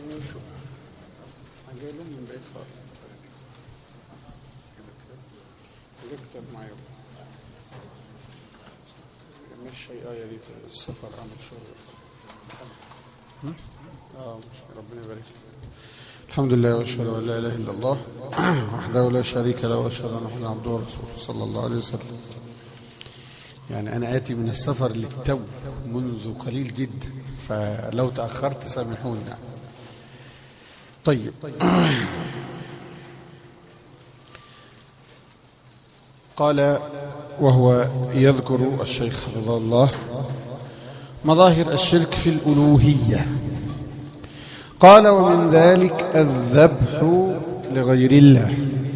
شو جاي لهم من بعيد خالص. جاي كتاب معايا مش شيء يا ريت السفر عمل شغل. ربنا يبارك. الحمد لله واشهد ان لا اله الا الله وحده لا شريك له واشهد ان محمدا عبده ورسوله صلى الله عليه وسلم. يعني انا اتي من السفر للتو منذ قليل جدا، فلو تاخرت سامحوني يعني. طيب قال وهو يذكر الشيخ حفظه الله مظاهر الشرك في الألوهية. قال ومن ذلك الذبح لغير الله.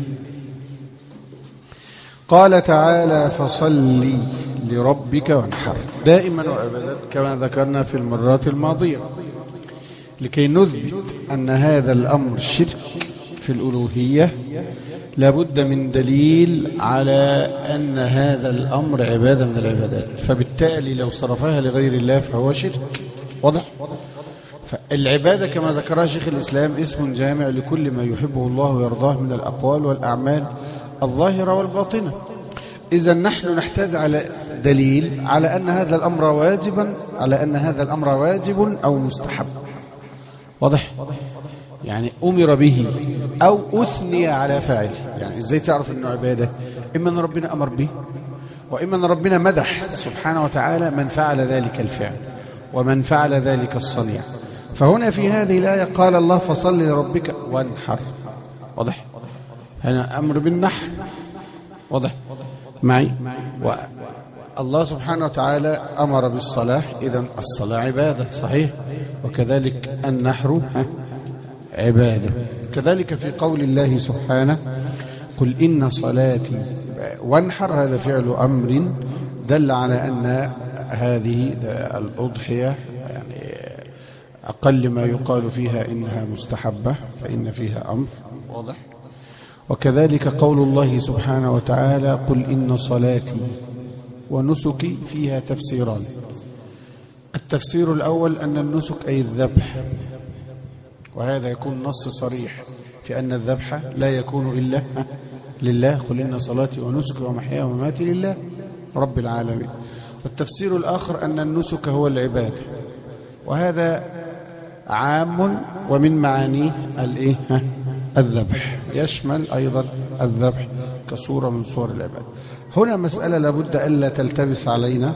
قال تعالى فصل لربك وانحر، دائما وأبدا كما ذكرنا في المرات الماضية، لكي نثبت أن هذا الأمر شرك في الألوهية لابد من دليل على أن هذا الأمر عبادة من العبادات، فبالتالي لو صرفها لغير الله فهو شرك. واضح؟ فالعبادة كما ذكرها شيخ الإسلام اسم جامع لكل ما يحبه الله ويرضاه من الأقوال والأعمال الظاهرة والباطنة. إذا نحن نحتاج على دليل على أن هذا الأمر واجبا، على أن هذا الأمر واجب أو مستحب. واضح؟ يعني أمر به أو أثني على فاعله. يعني إزاي تعرف أنه عبادة؟ إما أن ربنا أمر به، وإما أن ربنا مدح سبحانه وتعالى من فعل ذلك الفعل ومن فعل ذلك الصنيع. فهنا في هذه الآية قال الله فصل لربك وانحر. واضح؟ هنا أمر بالنحر. واضح معي؟ الله سبحانه وتعالى أمر بالصلاة، إذن الصلاة عبادة صحيح، وكذلك النحر عبادة. كذلك في قول الله سبحانه قل إن صلاتي وانحر، هذا فعل أمر دل على أن هذه الأضحية يعني أقل ما يقال فيها إنها مستحبة، فإن فيها أمر. واضح؟ وكذلك قول الله سبحانه وتعالى قل إن صلاتي ونسكي، فيها تفسيران. التفسير الأول أن النسك أي الذبح، وهذا يكون نص صريح في أن الذبح لا يكون إلا لله، قل إن صلاتي ونسكي ومحياي ومماتي لله رب العالمين. والتفسير الآخر أن النسك هو العبادة، وهذا عام ومن معانيه الذبح، يشمل أيضا الذبح كصورة من صور العبادة. هنا مسألة لابد ألا تلتبس علينا،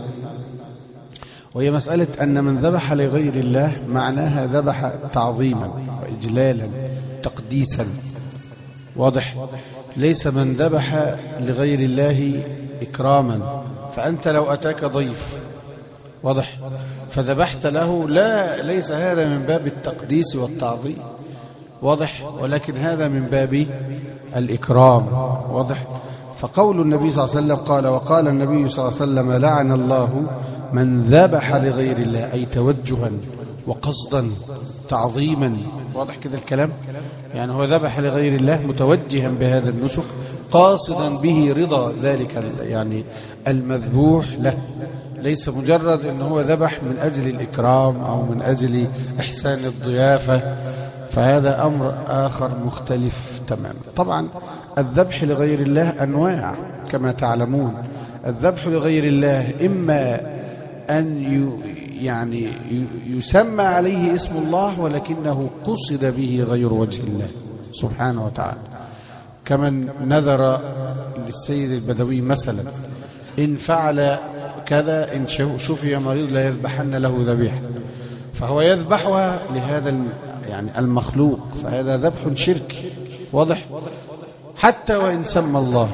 وهي مسألة أن من ذبح لغير الله معناها ذبح تعظيما وإجلالا تقديسا. واضح؟ ليس من ذبح لغير الله إكراما، فأنت لو أتاك ضيف واضح فذبحت له، لا، ليس هذا من باب التقديس والتعظيم. واضح؟ ولكن هذا من باب الإكرام. واضح؟ فقول النبي صلى الله عليه وسلم قال وقال النبي صلى الله عليه وسلم لعن الله من ذبح لغير الله، أي توجها وقصدا تعظيما. واضح كده الكلام؟ يعني هو ذبح لغير الله متوجها بهذا النسك قاصدا به رضا ذلك يعني المذبوح له، ليس مجرد أنه هو ذبح من أجل الإكرام أو من أجل إحسان الضيافة، فهذا أمر آخر مختلف تماما. طبعا الذبح لغير الله أنواع كما تعلمون. الذبح لغير الله إما أن يعني يسمى عليه اسم الله ولكنه قصد به غير وجه الله سبحانه وتعالى، كمن نذر للسيد البدوي مثلا إن فعل كذا إن شفي مريض لا يذبحن له ذبيحة، فهو يذبحها لهذا يعني المخلوق، فهذا ذبح شرك. واضح؟ حتى وإن سمى الله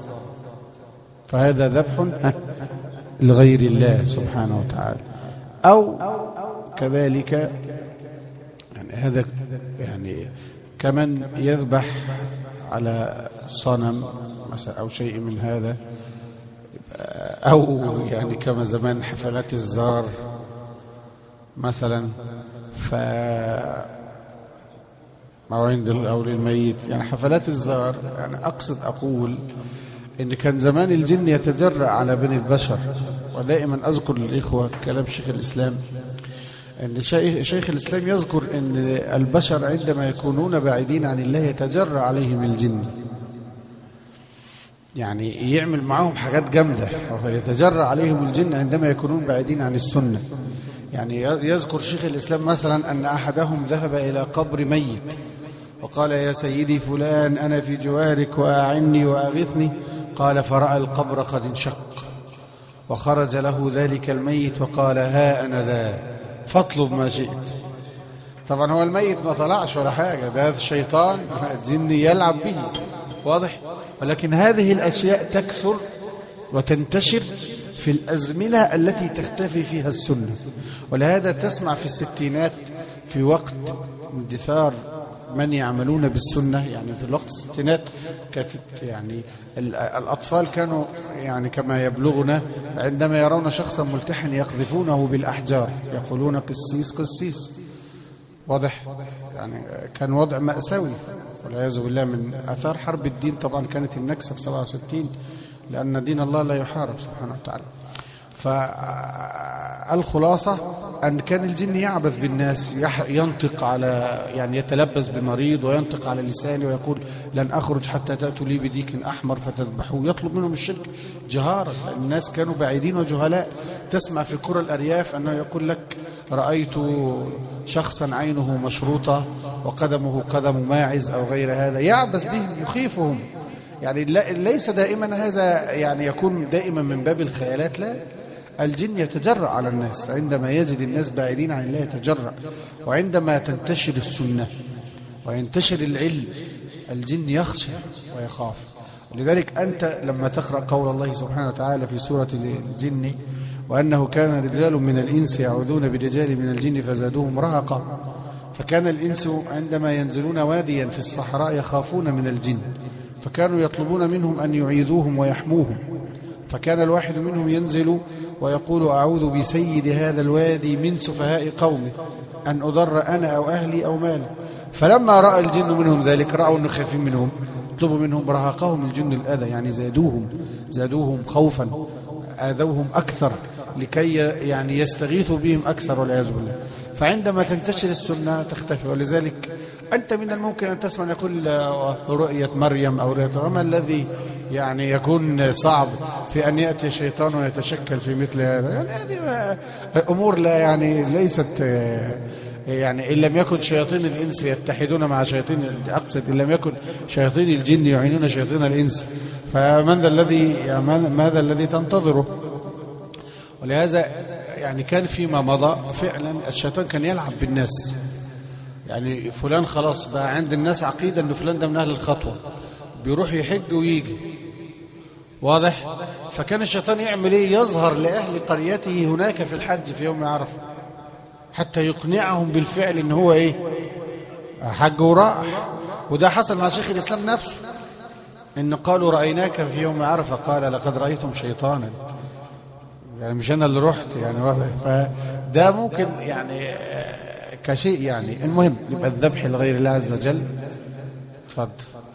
فهذا ذبح لغير الله سبحانه وتعالى. أو كذلك يعني هذا يعني كمن يذبح على صنم مثلا أو شيء من هذا، أو يعني كما زمان حفلات الزار مثلا، أو عند أو للميت، يعني حفلات الزار. يعني أقصد أقول إن كان زمان الجن يتجرأ على بني البشر، ودائما أذكر للإخوة كلام شيخ الإسلام أن شيخ الإسلام يذكر أن البشر عندما يكونون بعيدين عن الله يتجرى عليهم الجن، يعني يعمل معهم حاجات جامدة، يتجرى عليهم الجن عندما يكونون بعيدين عن السنة. يعني يذكر شيخ الإسلام مثلا أن أحدهم ذهب إلى قبر ميت وقال يا سيدي فلان أنا في جوارك وأعني وأغثني، قال فرأى القبر قد انشق وخرج له ذلك الميت وقال ها أنا ذا فاطلب ما شئت. طبعا هو الميت ما طلعش ولا حاجة، ده الشيطان جن يلعب به، واضح. ولكن هذه الأشياء تكثر وتنتشر في الأزمنة التي تختفي فيها السنة. ولهذا تسمع في الستينات في وقت اندثار من يعملون بالسنة، يعني في الوقت الستينات كانت يعني الأطفال كانوا يعني كما يبلغنا عندما يرون شخصا ملتحن يقذفونه بالأحجار، يقولون قسيس قسيس، واضح. يعني كان وضع مأساوي والعياذ بالله. من آثار حرب الدين طبعا كانت النكسة في 67، لأن دين الله لا يحارب سبحانه وتعالى. فالخلاصة أن كان الجن يعبث بالناس، ينطق على يعني يتلبس بمريض وينطق على لسانه ويقول لن أخرج حتى تأتوا لي بديك أحمر فتذبحوه، يطلب منهم الشرك جهارا. الناس كانوا بعيدين وجهلاء. تسمع في قرى الأرياف أنه يقول لك رأيت شخصا عينه مشروطة وقدمه قدم ماعز أو غير هذا، يعبث بهم يخيفهم. يعني ليس دائما هذا يعني يكون دائما من باب الخيالات، لا، الجن يتجرأ على الناس عندما يجد الناس بعيدين عن الله يتجرأ. وعندما تنتشر السنة وينتشر العلم الجن يخشى ويخاف. ولذلك أنت لما تقرأ قول الله سبحانه وتعالى في سورة الجن وأنه كان رجال من الإنس يعوذون برجال من الجن فزادوهم رهقا، فكان الإنس عندما ينزلون واديا في الصحراء يخافون من الجن، فكانوا يطلبون منهم أن يعيذوهم ويحموهم. فكان الواحد منهم ينزل ويقول أعوذ بسيد هذا الوادي من سفهاء قومه أن أضر أنا أو أهلي أو مالي. فلما رأى الجن منهم ذلك، رأوا أنه خايفين منهم، طلبوا منهم رهقهم الجن الأذى، يعني زادوهم خوفا، آذوهم أكثر لكي يعني يستغيثوا بهم أكثر والعياذ بالله. فعندما تنتشر السنة تختفي. ولذلك أنت من الممكن أن تسمع يقول رؤية مريم أو رؤية، وما الذي يعني يكون صعب في أن يأتي شيطان ويتشكل في مثل هذا؟ يعني هذه أمور لا يعني ليست يعني إن لم يكن شياطين الإنس يتحدون مع شياطين، أقصد إن لم يكن شياطين الجن يعينون شياطين الإنس، فمن ذا الذي ماذا الذي تنتظره؟ ولهذا يعني كان فيما مضى فعلا الشيطان كان يلعب بالناس. يعني فلان خلاص بقى عند الناس عقيدة أن فلان ده من أهل الخطوة، بيروح يحج ويجي، واضح. فكان الشيطان يعمل إيه؟ يظهر لأهل قريته هناك في الحج في يوم عرفة حتى يقنعهم بالفعل إن هو إيه؟ حج وراح. وده حصل مع شيخ الإسلام نفسه، إن قالوا رأيناك في يوم عرفة قال لقد رأيتم شيطانا، يعني مش أنا اللي رحت يعني، واضح. فده ممكن يعني كشيء يعني. المهم يبقى الذبح لغير الله عز وجل. اتفضل.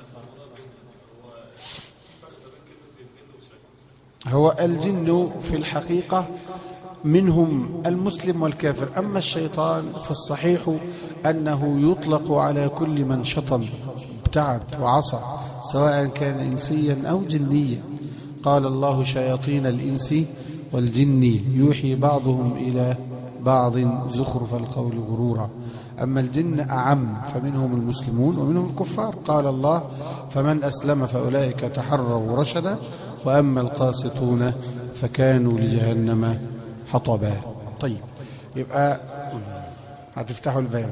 هو الجن في الحقيقة منهم المسلم والكافر، أما الشيطان فالصحيح أنه يطلق على كل من شطن ابتعد وعصى سواء كان إنسيا أو جنيا. قال الله شياطين الإنس والجن يوحي بعضهم إلى بعض زخرف القول غرورا. أما الجن أعم، فمنهم المسلمون ومنهم الكفار. قال الله فمن أسلم فأولئك تحروا رشدا وأما القاسطون فكانوا لجهنم حطبا. طيب يبقى هتفتحوا الباب.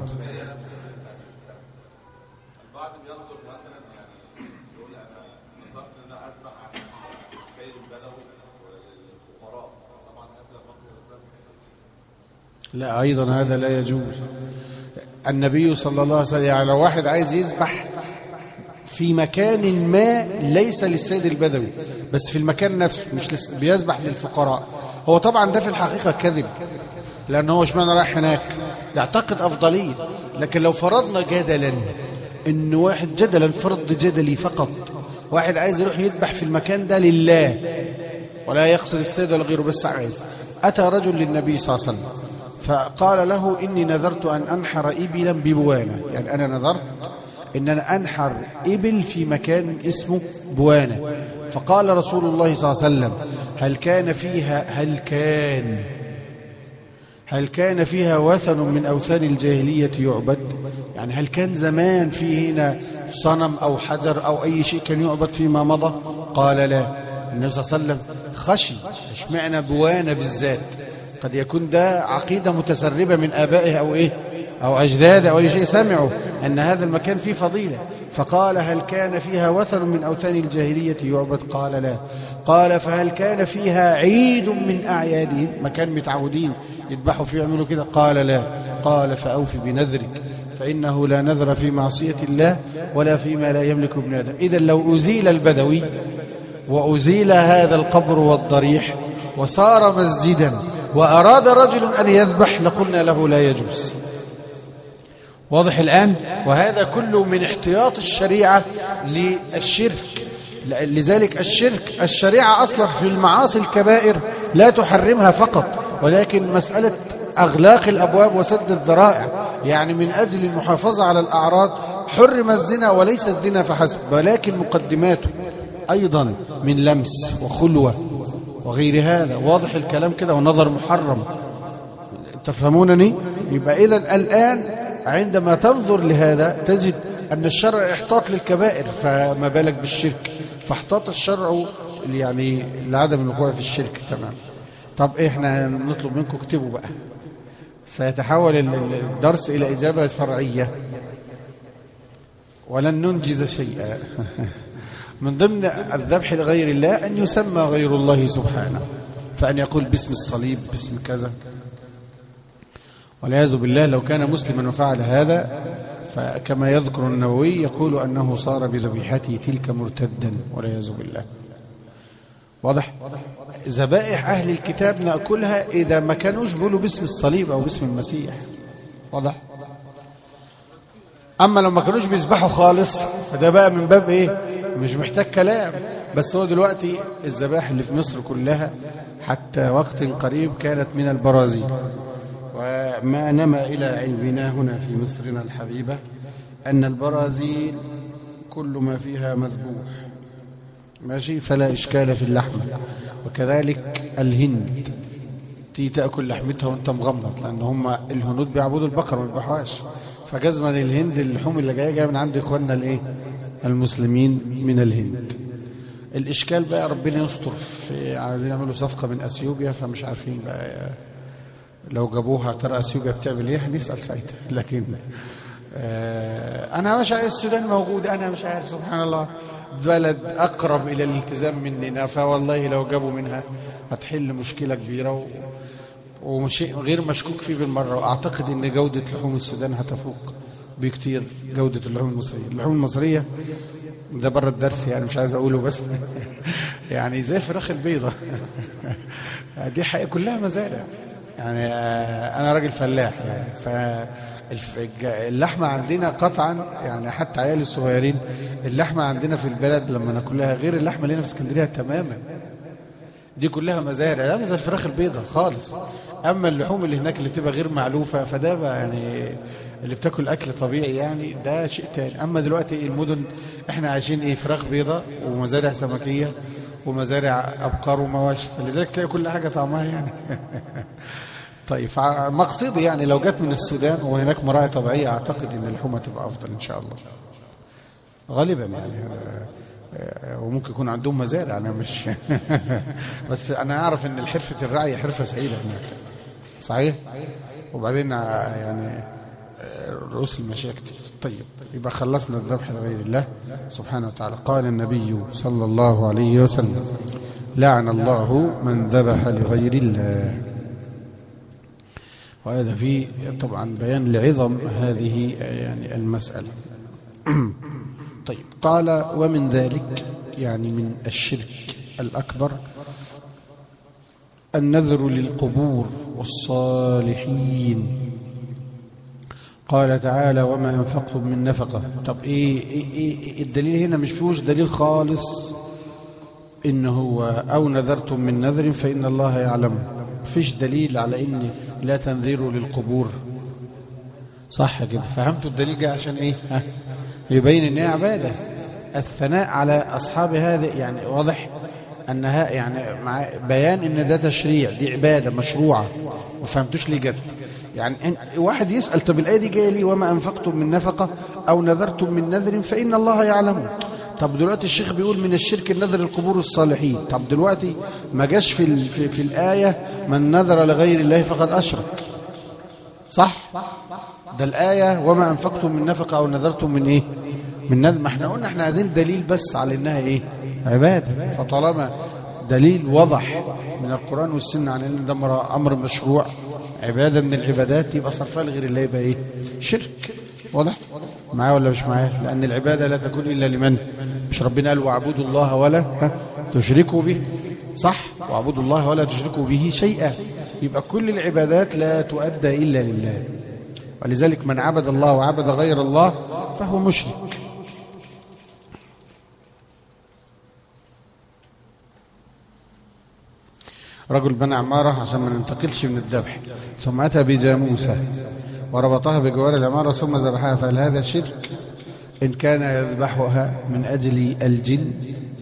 البعض بينظر مثلا يعني يقول أنا نظرت أن أنا أسبح السيد البدوي والفقراء، طبعا هذا مطلوب. لا، أيضا هذا لا يجوز. النبي صلى الله عليه وسلم يعني لو واحد عايز يذبح في مكان ما ليس للسيد البدوي بس في المكان نفسه، مش بيذبح للفقراء، هو طبعا ده في الحقيقة كذب، لأنه هو اشمعنى رايح هناك يعتقد أفضلية. لكن لو فرضنا جدلا إن واحد جدلا فرض جدلي فقط، واحد عايز يروح يذبح في المكان ده لله ولا يقصد السيد ولا غيره، بس عايز، أتى رجل للنبي صلى الله عليه وسلم فقال له إني نذرت أن أنحر إبلا ببوانة، يعني أنا نذرت إن أنا أنحر إبل في مكان اسمه بوانة. فقال رسول الله صلى الله عليه وسلم هل كان فيها وثن من أوثان الجاهلية يعبد؟ يعني هل كان زمان فيه هنا صنم أو حجر أو أي شيء كان يعبد فيما مضى؟ قال لا. النبي صلى الله عليه وسلم خشي اشمعنى بوانة بالذات؟ قد يكون ده عقيدة متسربة من آبائه أو إيه أو أجداده أو أي شيء سمعوا أن هذا المكان فيه فضيلة، فقال هل كان فيها وثن من أوثان الجاهلية يعبد؟ قال لا. قال فهل كان فيها عيد من أعيادهم، مكان متعودين يذبحوا فيه يعملوا كده؟ قال لا. قال فأوف بنذرك فإنه لا نذر في معصية الله ولا فيما لا يملك ابن آدم. إذن لو أزيل البدوي وأزيل هذا القبر والضريح وصار مسجدا وأراد رجل أن يذبح لقلنا له لا يجوز. واضح الآن؟ وهذا كله من احتياط الشريعة للشرك. لذلك الشريعة أصلا في المعاصي الكبائر لا تحرمها فقط، ولكن مسألة أغلاق الأبواب وسد الذرائع، يعني من أجل المحافظة على الأعراض حرم الزنا وليس الزنا فحسب، ولكن مقدماته أيضا من لمس وخلوة وغير هذا. واضح الكلام كده؟ ونظر محرم. تفهمونني؟ يبقى إذن الآن عندما تنظر لهذا تجد أن الشرع احتاط للكبائر، فما بالك بالشرك؟ فاحتاط الشرع يعني لعدم الوقوع في الشرك. تمام. طب احنا نطلب منكم اكتبوا بقى، سيتحول الدرس إلى إجابة فرعية ولن ننجز شيئا. من ضمن الذبح لغير الله أن يسمى غير الله سبحانه، فأن يقول باسم الصليب باسم كذا، والعياذ بالله لو كان مسلما وفعل هذا فكما يذكر النووي يقول أنه صار بذبيحته تلك مرتدا والعياذ بالله. واضح؟ ذبائح أهل الكتاب نأكلها إذا ما كانوش بيقولوا باسم الصليب أو باسم المسيح. واضح؟ أما لو ما كانوش بيذبحوا خالص فده بقى من باب إيه؟ مش محتاج كلام. بس هو دلوقتي الذبائح اللي في مصر كلها حتى وقت قريب كانت من البرازيل، وما نما إلى علمنا هنا في مصرنا الحبيبة أن البرازيل كل ما فيها مذبوح، ماشي، فلا إشكال في اللحمة. وكذلك الهند تأكل لحمتها وانت مغمض، لأن هم الهنود بيعبدوا البقر ما بيذبحوهاش، فجزما الهند اللحوم اللي جايه من عند إخواننا الإيه المسلمين من الهند. الإشكال بقى ربنا يستر، في عايزين يعملوا صفقة من أثيوبيا فمش عارفين بقى لو جابوها ترى أثيوبيا بتعمل إيه، هنسأل ساعتها. لكن أنا مش عارف، السودان موجود، أنا مش عارف، سبحان الله بلد أقرب إلى الالتزام مننا، فوالله لو جابوا منها هتحل مشكلة كبيرة وشيء غير مشكوك فيه بالمرة. وأعتقد أن جودة لحوم السودان هتفوق بكتير جودة اللحوم المصرية. اللحوم المصرية ده بره الدرس يعني مش عايز أقوله، بس يعني زي فراخ البيضة دي حقيقة كلها مزارع. يعني أنا راجل فلاح يعني، فاللحمة عندنا قطعا يعني حتى عيالي الصغيرين اللحمة عندنا في البلد لما ناكلها غير اللحمة اللي هنا في اسكندرية تماما. دي كلها مزارع، لا زي الفراخ البيضة خالص. أما اللحوم اللي هناك اللي تبقى غير معلوفة فده بقى يعني اللي بتاكل أكل طبيعي يعني ده شيء تاني. أما دلوقتي المدن احنا عايشين ايه، فراخ بيضة ومزارع سمكية ومزارع أبقار ومواشي، فلذلك تلاقي كل حاجة طعمها يعني طيب مقصدي يعني لو جت من السودان وهناك مراعي طبيعية أعتقد أن اللحوم تبقى أفضل إن شاء الله غالبا يعني. وممكن يكون عندهم مزارع، أنا مش بس أنا أعرف أن حرفة الرعي حرفة سعيدة هناك صحيح. وبعدين يعني رؤوس المشايخ كتير. طيب يبقى خلصنا الذبح لغير الله سبحانه وتعالى. قال النبي صلى الله عليه وسلم لعن الله من ذبح لغير الله. وهذا فيه طبعا بيان لعظم هذه يعني المسألة. طيب قال ومن ذلك يعني من الشرك الأكبر النذر للقبور والصالحين. قال تعالى وما أنفقتم من نفقة. طب إيه الدليل هنا؟ مش فيهوش دليل خالص إنه هو أو نذرتم من نذر فإن الله يعلم. فيش دليل على ان لا تنذير للقبور. صح كده؟ فهمتوا الدليل جاي عشان ايه؟ يبين ان هي عباده. الثناء على اصحاب هذه يعني واضح انها يعني مع بيان ان ده تشريع، دي عباده مشروعه. ما فهمتوش ليه جد؟ يعني واحد يسال طب الايه دي جايه لي وما انفقتم من نفقه او نذرتم من نذر فان الله يعلمه. طب دلوقتي الشيخ بيقول من الشرك النذر القبور الصالحين. طب دلوقتي ما جاش في الايه من نذر لغير الله فقد اشرك. صح؟ ده الايه وما انفقتم من نفقه او نذرتم من ايه؟ من نذر. ما احنا قلنا احنا عايزين دليل بس على انها ايه؟ عباده. فطالما دليل وضح من القرآن والسنة عن ان ده امر مشروع عبادة من العبادات، يبقى صرفها لغير الله يبقى ايه؟ شرك. واضح؟ معايا ولا مش معايا؟ لان العبادة لا تكون الا لمن؟ مش ربنا قال واعبدوا الله ولا تشركوا به؟ صح؟ واعبدوا الله ولا تشركوا به شيئا. يبقى كل العبادات لا تؤدى الا لله، ولذلك من عبد الله وعبد غير الله فهو مشرك. رجل بنى عمارة عشان ما ننتقلش من الذبح، ثم أتى بجاموسة وربطها بجوار العمارة ثم ذبحها، فهل هذا شرك؟ إن كان يذبحها من أجل الجن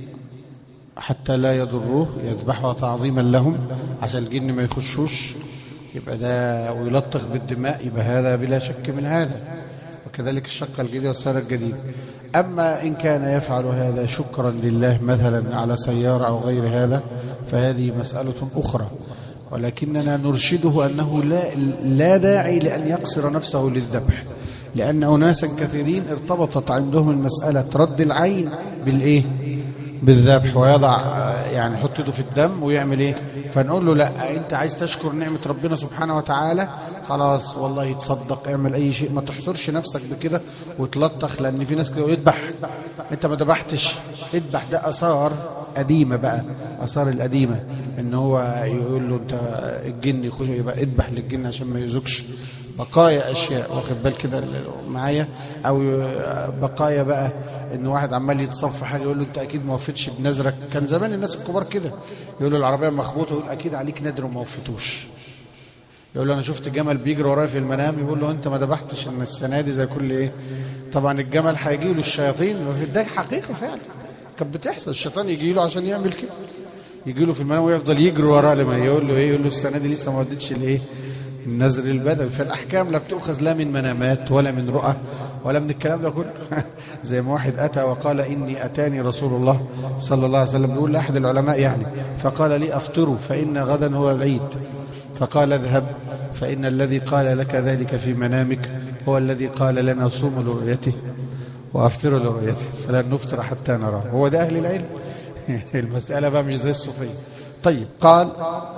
حتى لا يضروه، يذبحها تعظيما لهم عشان الجن ما يخشوش، يبقى ده ويلطخ بالدماء، يبقى هذا بلا شك من هذا. وكذلك الشقة الجديدة والسيارة الجديدة. أما إن كان يفعل هذا شكرا لله مثلا على سيارة أو غير هذا فهذه مسألة أخرى، ولكننا نرشده أنه لا داعي لأن يقصر نفسه للذبح، لأن أناسا كثيرين ارتبطت عندهم المسألة رد العين بالإيه؟ بالذبح، ويضع يعني يحط يده في الدم ويعمل ايه. فنقول له لا، انت عايز تشكر نعمة ربنا سبحانه وتعالى، خلاص والله تصدق، اعمل اي شيء، ما تحصرش نفسك بكده وتلطخ، لان في ناس كده يذبح انت ما ذبحتش، اذبح. ده اثار قديمه بقى، اثار القديمه ان هو يقول له انت الجن يخش، يبقى اذبح للجن عشان ما يزكش. بقايا اشياء، واخد بال كده معايا؟ او بقايا بقى ان واحد عمال يتصف في حاجه يقول له انت اكيد ما وفيتش بنذرك. كان زمان الناس الكبار كده يقول له العربيه مخبوطه، يقول اكيد عليك نذر وما وفيتوش. يقول له انا شفت جمل بيجري ورايا في المنام، يقول له انت ما ذبحتش ان السنه دي زي كل ايه. طبعا الجمل هيجي له الشياطين، ده حقيقه فعلا كانت بتحصل، الشيطان يجي له عشان يعمل كده، يجي له في المنام ويفضل يجري وراه لما يقول له ايه، يقول له السنه دي لسه ما وديتش الايه النذر البدوي. فالاحكام لا بتؤخذ لا من منامات ولا من رؤى ولا من الكلام ده كله. زي ما واحد اتى وقال اني اتاني رسول الله صلى الله عليه وسلم، بيقول لاحد العلماء يعني، فقال لي افطروا فان غدا هو العيد، فقال اذهب فان الذي قال لك ذلك في منامك هو الذي قال لنا صوموا لرؤيته وافطروا لرؤيته فلن نفطر حتى نراه. هو ده اهل العلم. المساله بقى مش زي الصوفيه. طيب، قال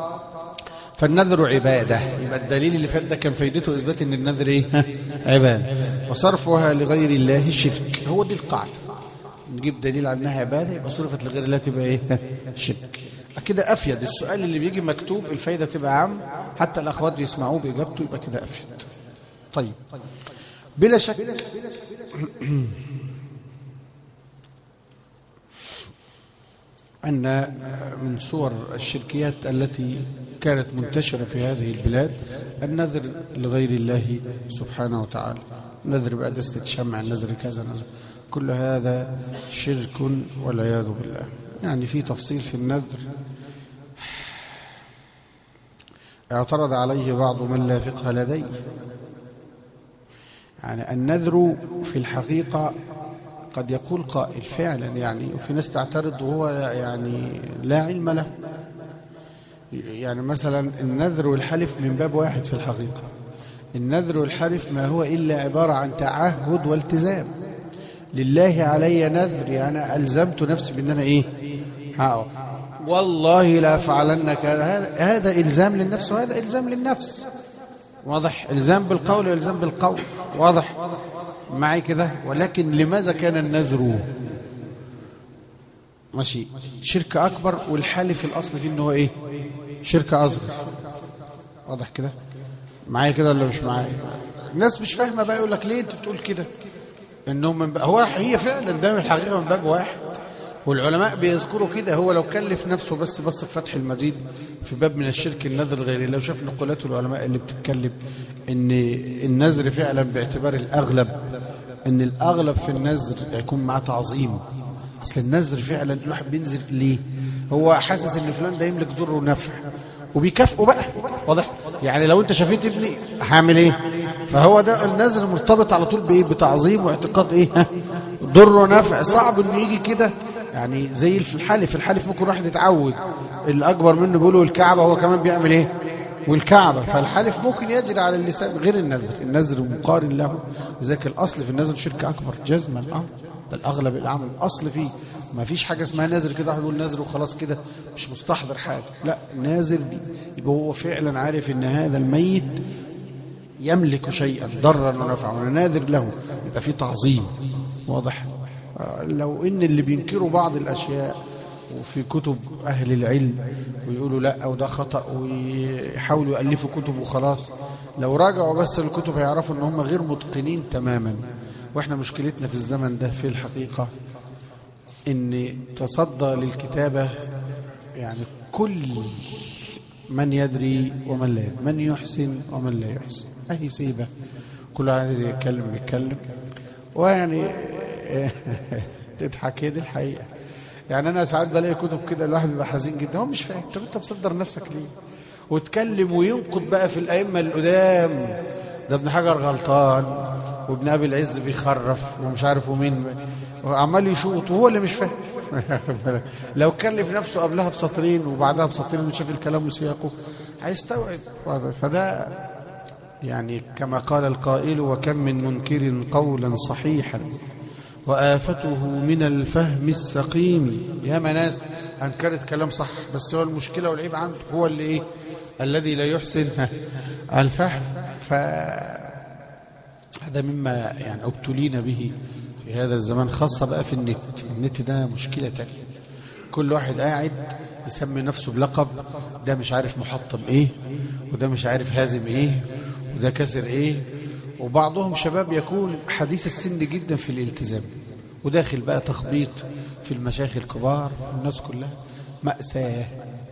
فالنذر عبادة. يبقى الدليل اللي فات ده كان فايدته إثبات أن النذر إيه؟ عبادة، وصرفها لغير الله شرك. هو دي القاعدة، نجيب دليل على أنها عبادة يبقى صرفت لغير الله تبقى إيه؟ شرك. كده أفيد. السؤال اللي بيجي مكتوب الفايدة بتبقى عام، حتى الأخوات يسمعوه بإجابته، يبقى كده أفيد. طيب، بلا شك أن من صور الشركيات التي كانت منتشرة في هذه البلاد النذر لغير الله سبحانه وتعالى، نذر بأدسة شمع، نذر كذا، نذر، كل هذا شرك والعياذ بالله. يعني في تفصيل في النذر اعترض عليه بعض من لا فقه لديه. يعني النذر في الحقيقة قد يقول قائل فعلا يعني، وفي ناس تعترض وهو يعني لا علم له. يعني مثلا النذر والحلف من باب واحد في الحقيقة. النذر والحلف ما هو إلا عبارة عن تعهد والتزام. لله علي نذر، يعني ألزمت نفسي بأن أنا إيه؟ والله لا أفعلن كذا. هذا إلزام للنفس وهذا إلزام للنفس. واضح؟ إلزام بالقول وإلزام بالقول. واضح معي كده؟ ولكن لماذا كان النذر ماشي شرك أكبر والحلف الأصل فيه إنه إيه؟ شرك أصغر. واضح كده؟ معايا كده ولا مش معايا؟ الناس مش فاهمة بقى، يقول لك ليه أنت بتقول كده؟ إنه من هو هي فعلا ده من الحقيقة من باب واحد. والعلماء بيذكروا كده. هو لو كلف نفسه بس في فتح المجيد في باب من الشرك النذر غيره، لو شاف نقولات العلماء اللي بتتكلم ان النذر فعلا باعتبار الاغلب ان الاغلب في النذر يكون معاه تعظيم. اصل النذر فعلا الواحد بينذر ليه؟ هو حاسس ان فلان ده يملك ضر ونفع وبيكافئه بقى، واضح؟ يعني لو انت شفيت ابني هعمل ايه؟ فهو ده النذر مرتبط على طول بايه؟ بتعظيم واعتقاد ايه؟ ضر ونفع. صعب انه يجي كده يعني زي في الحلف ممكن واحد يتعود الاكبر منه بيقولوا الكعبه، هو كمان بيعمل ايه؟ والكعبه. فالحلف ممكن يجري على اللسان غير النذر مقارن له. لذلك الاصل في النذر شرك اكبر جزما. ده الاغلب العمل الاصل فيه ما فيش حاجه اسمها نذر كده واحد يقول نذر وخلاص كده مش مستحضر حاجه. لا، ناذر يبقى هو فعلا عارف ان هذا الميت يملك شيئا ضرا ونفعا وناذر له، يبقى فيه تعظيم. واضح؟ لو ان اللي بينكروا بعض الاشياء وفي كتب اهل العلم ويقولوا لا وده خطأ ويحاولوا يألفوا كتب وخلاص، لو راجعوا بس الكتب هيعرفوا ان هم غير متقنين تماما. واحنا مشكلتنا في الزمن ده في الحقيقة ان تصدى للكتابة يعني كل من يدري ومن لا يدري، من يحسن ومن لا يحسن، اهي سيبة كل واحد يتكلم ويعني تضحك. هي دي الحقيقة. يعني أنا ساعات بلاقي كتب كده الواحد بيبقى حزين جدا، هو مش فاهم. طب أنت مصدر نفسك ليه؟ وتكلم وينقد بقى في الأئمة القدام، ده ابن حجر غلطان وابن أبي العز بيخرف ومش عارف ومين عمال يشوط وهو اللي مش فاهم. لو كلف نفسه قبلها بسطرين وبعدها بسطرين وشاف الكلام وسياقه هيستوعب. فده يعني كما قال القائل: وكم من منكر قولا صحيحا وآفته من الفهم السقيم. يا ناس أنكرت كلام صح، بس هو المشكلة والعيب عنده هو اللي إيه؟ الذي لا يحسن الفهم. فهذا مما يعني ابتلينا به في هذا الزمان، خاصة بقى في النت ده مشكلة تانية. كل واحد قاعد يسمي نفسه بلقب، ده مش عارف محطم إيه، وده مش عارف هازم إيه، وده كسر إيه. وبعضهم شباب يكون حديث السن جدا في الالتزام وداخل بقى تخبيط في المشايخ الكبار في الناس كلها، مأساة.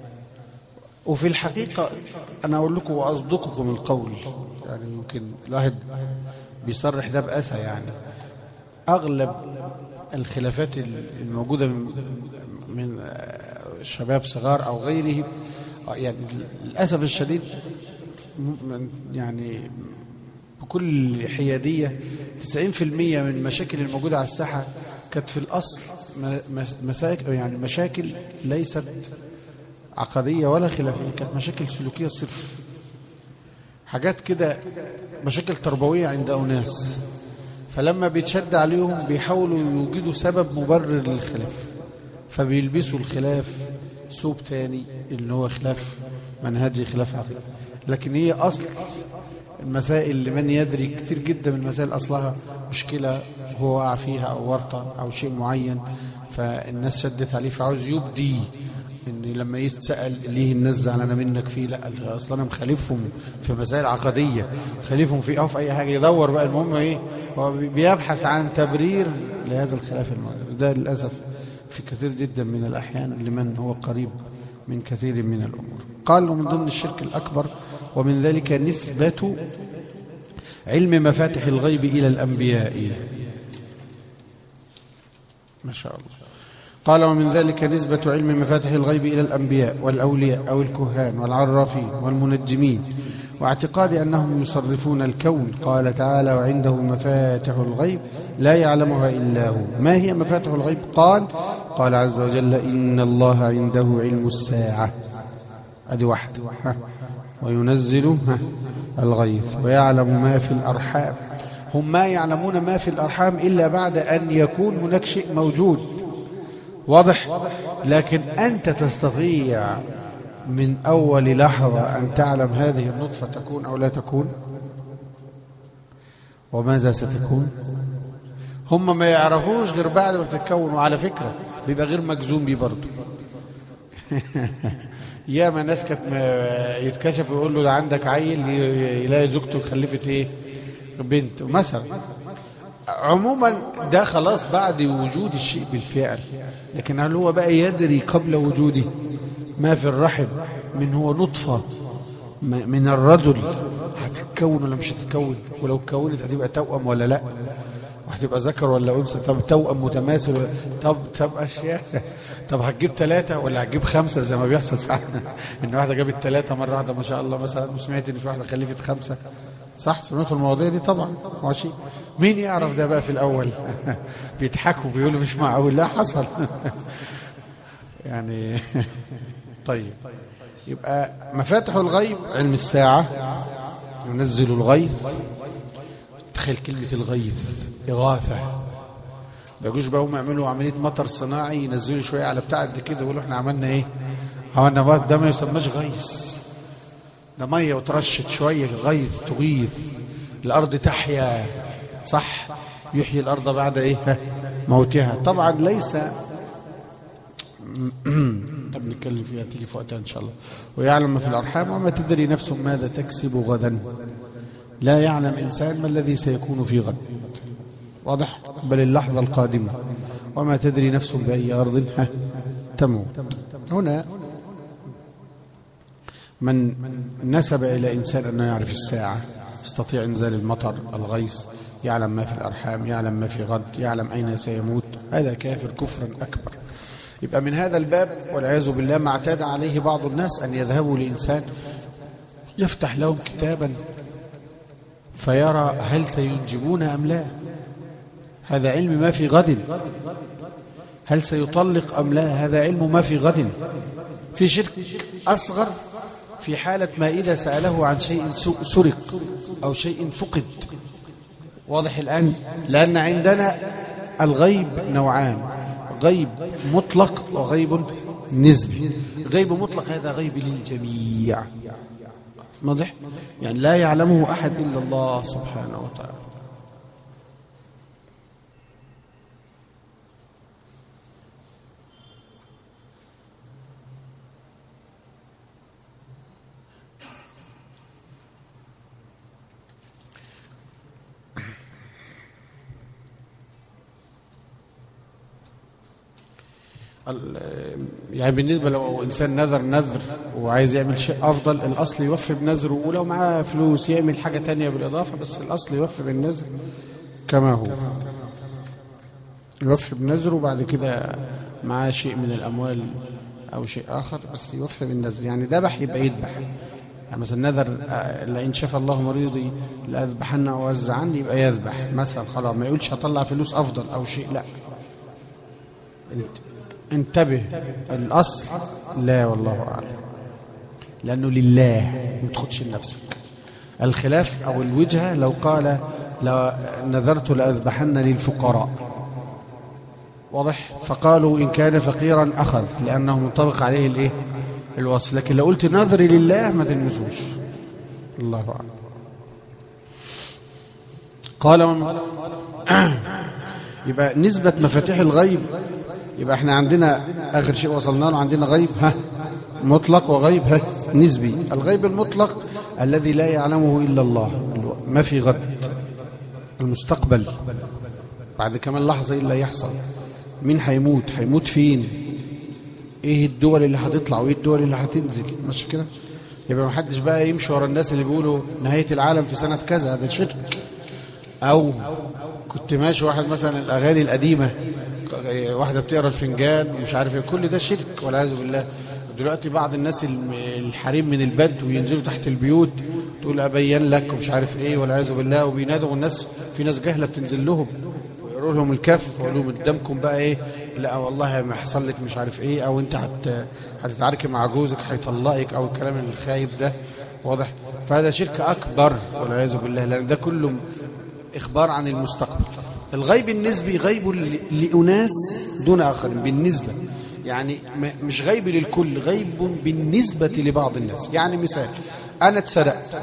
وفي الحقيقة أنا أقول لكم وأصدقكم القول، يعني يمكن الواحد بيصرح ده بأسى، يعني أغلب الخلافات الموجودة من شباب صغار أو غيره، يعني للأسف الشديد يعني بكل حيادية 90% من المشاكل الموجودة على الساحة كانت في الأصل مشاكل ليست عقدية ولا خلافية، كانت مشاكل سلوكية صرف، حاجات كده، مشاكل تربوية عند أناس. فلما بيتشد عليهم بيحاولوا يوجدوا سبب مبرر للخلاف، فبيلبسوا الخلاف ثوب تاني اللي هو خلاف منهجي، خلاف عقيدة. لكن هي أصل المسائل لمن يدري كتير جدا من المسائل أصلها مشكلة هو وقع فيها أو ورطة أو شيء معين، فالناس شدت عليه فعاوز يبدي إن لما يتسأل ليه الناس زعلانة منك فيه، لا أصلا أنا مخالفهم في مسائل عقدية، خالفهم في في أي حاجة، يدور بقى. المهم إيه؟ هو بيبحث عن تبرير لهذا الخلاف الموجود. ده للأسف في كثير جدا من الأحيان لمن هو قريب من كثير من الأمور. قال ومن ضمن الشرك الأكبر ومن ذلك نسبة علم مفاتح الغيب إلى الأنبياء. ما شاء الله. قال ومن ذلك نسبة علم مفاتح الغيب إلى الأنبياء والأولياء أو الكهان والعرافين والمنجمين، واعتقاد أنهم يصرفون الكون. قال تعالى وعنده مفاتح الغيب لا يعلمها إلا هو. ما هي مفاتح الغيب؟ قال عز وجل إن الله عنده علم الساعة، أدي واحد، وينزل الغيث ويعلم ما في الأرحام. هم ما يعلمون ما في الأرحام إلا بعد أن يكون هناك شيء موجود، واضح؟ لكن أنت تستطيع من أول لحظة أن تعلم هذه النطفة تكون أو لا تكون وماذا ستكون. هم ما يعرفوش غير بعد ما تتكون، وعلى فكرة بيبقى غير مجزوم بيه برضه. ياما ناس كانت يتكشف ويقول له ده عندك عيل، يلاقي زوجته خلفت ايه؟ بنت مثلا، عموما ده خلاص بعد وجود الشيء بالفعل، لكن هل هو بقى يدري قبل وجوده ما في الرحم من هو نطفة من الرجل هتتكون ولا مش هتتكون، ولو اتكونت هتبقى توأم ولا لا، وهتبقى ذكر ولا أنثى، طب توأم متماثل ولا طب أشياء، طب هتجيب 3 ولا هتجيب 5 زي ما بيحصل ساعات إن واحدة جابت 3 مرة واحدة ما شاء الله مثلا، وسمعت إن في واحدة خلفت 5. صح، سمعتوا المواضيع دي طبعا ماشي. مين يعرف ده بقى في الأول؟ بيضحكوا بيقولوا مش معقول، لا حصل يعني طيب، يبقى مفاتح الغيب علم الساعة، ينزل الغيث. تخيل كلمة الغيث إغاثة، بيجوش بقى هم يعملوا عملية مطر صناعي ينزلوا شوية على بتاع قد كده ويقولوا احنا عملنا ايه؟ عملنا بقى، ده ما يسماش غيث، ده مية وترشت شوية غيث، تغيث الأرض تحيا. صح، يحيي الأرض بعد ايه؟ موتها. طبعا ليس طب نتكلم فيها تيجي في وقتها إن شاء الله. ويعلم ما في الأرحام وما تدري نفس ماذا تكسب غدا، لا يعلم إنسان ما الذي سيكون في غد. واضح؟ بل اللحظة القادمة، وما تدري نفس بأي أرض تموت. هنا من نسب إلى إنسان أنه يعرف الساعة، يستطيع إنزال المطر الغيث، يعلم ما في الأرحام، يعلم ما في غد، يعلم أين سيموت، هذا كافر كفرا أكبر. يبقى من هذا الباب والعياذ بالله ما اعتاد عليه بعض الناس أن يذهبوا لإنسان يفتح لهم كتابا فيرى هل سينجبون أم لا. هذا علم ما في غد. هل سيطلق أم لا، هذا علم ما في غد. في شرك أصغر في حالة ما إذا سأله عن شيء سرق أو شيء فقد. واضح الآن؟ لأن عندنا الغيب نوعان، غيب مطلق وغيب نسبي. غيب مطلق هذا غيب للجميع، واضح؟ يعني لا يعلمه أحد إلا الله سبحانه وتعالى. يعني بالنسبة لو إنسان نذر وعايز يعمل شيء أفضل، الأصل يوفي بنذره، ولو معاه فلوس يعمل حاجة تانية بالإضافة، بس الأصل يوفي بالنذر كما هو، يوفي بنذره، وبعد كده معاه شيء من الأموال أو شيء آخر بس يوفي بالنذر. يعني ذبح يبقى يذبح، يعني مثلا نذر لئن شفى الله مريضي لأذبحن أو أوزعن، يبقى يذبح مثلا، خلاص ما يقولش هطلع فلوس أفضل أو شيء، لا. انتبه، الأصل لا والله أعلم، لأنه لله، ما تاخدش لنفسك. الخلاف أو الوجهة لو قال لو نذرت لأذبحن للفقراء، واضح؟ فقالوا إن كان فقيرا أخذ لأنه منطبق عليه الإيه؟ الوصل. لكن لو قلت نذري لله ما تلمسوش، الله أعلم. قال يبقى نسبة مفاتيح الغيب، يبقى احنا عندنا آخر شيء وصلنا له، عندنا غيب مطلق وغيب نسبي. الغيب المطلق الذي لا يعلمه إلا الله، ما في غد، المستقبل بعد كمان لحظة إلا يحصل، مين هيموت فين، ايه الدول اللي هتطلع وايه الدول اللي هتنزل، ماشي كده. يبقى ما حدش بقى يمشي ورا الناس اللي بيقولوا نهاية العالم في سنة كذا، هذا شرك. أو كنت ماشي واحد مثلا الأغاني القديمة، واحدة بتقرأ الفنجان ومش عارف ايه، كل ده شرك والعياذ بالله. دلوقتي بعض الناس الحريم من البدو ينزلوا تحت البيوت تقول أبين لك ومش عارف ايه والعياذ بالله، وبينادوا الناس، في ناس جهلة بتنزل لهم ويقولوا لهم الكف ويقولوا لهم قدامكم بقى ايه، لا والله ما حصل لك مش عارف ايه، او انت هتتعاركي مع جوزك هيطلقك، او الكلام الخايب ده، واضح؟ فهذا شرك أكبر والعياذ بالله، لأن ده كله إخبار عن المستقبل. الغيب النسبي غيب لأناس دون آخرين بالنسبة، يعني مش غيب للكل، غيب بالنسبة لبعض الناس. يعني مثال، أنا اتسرقت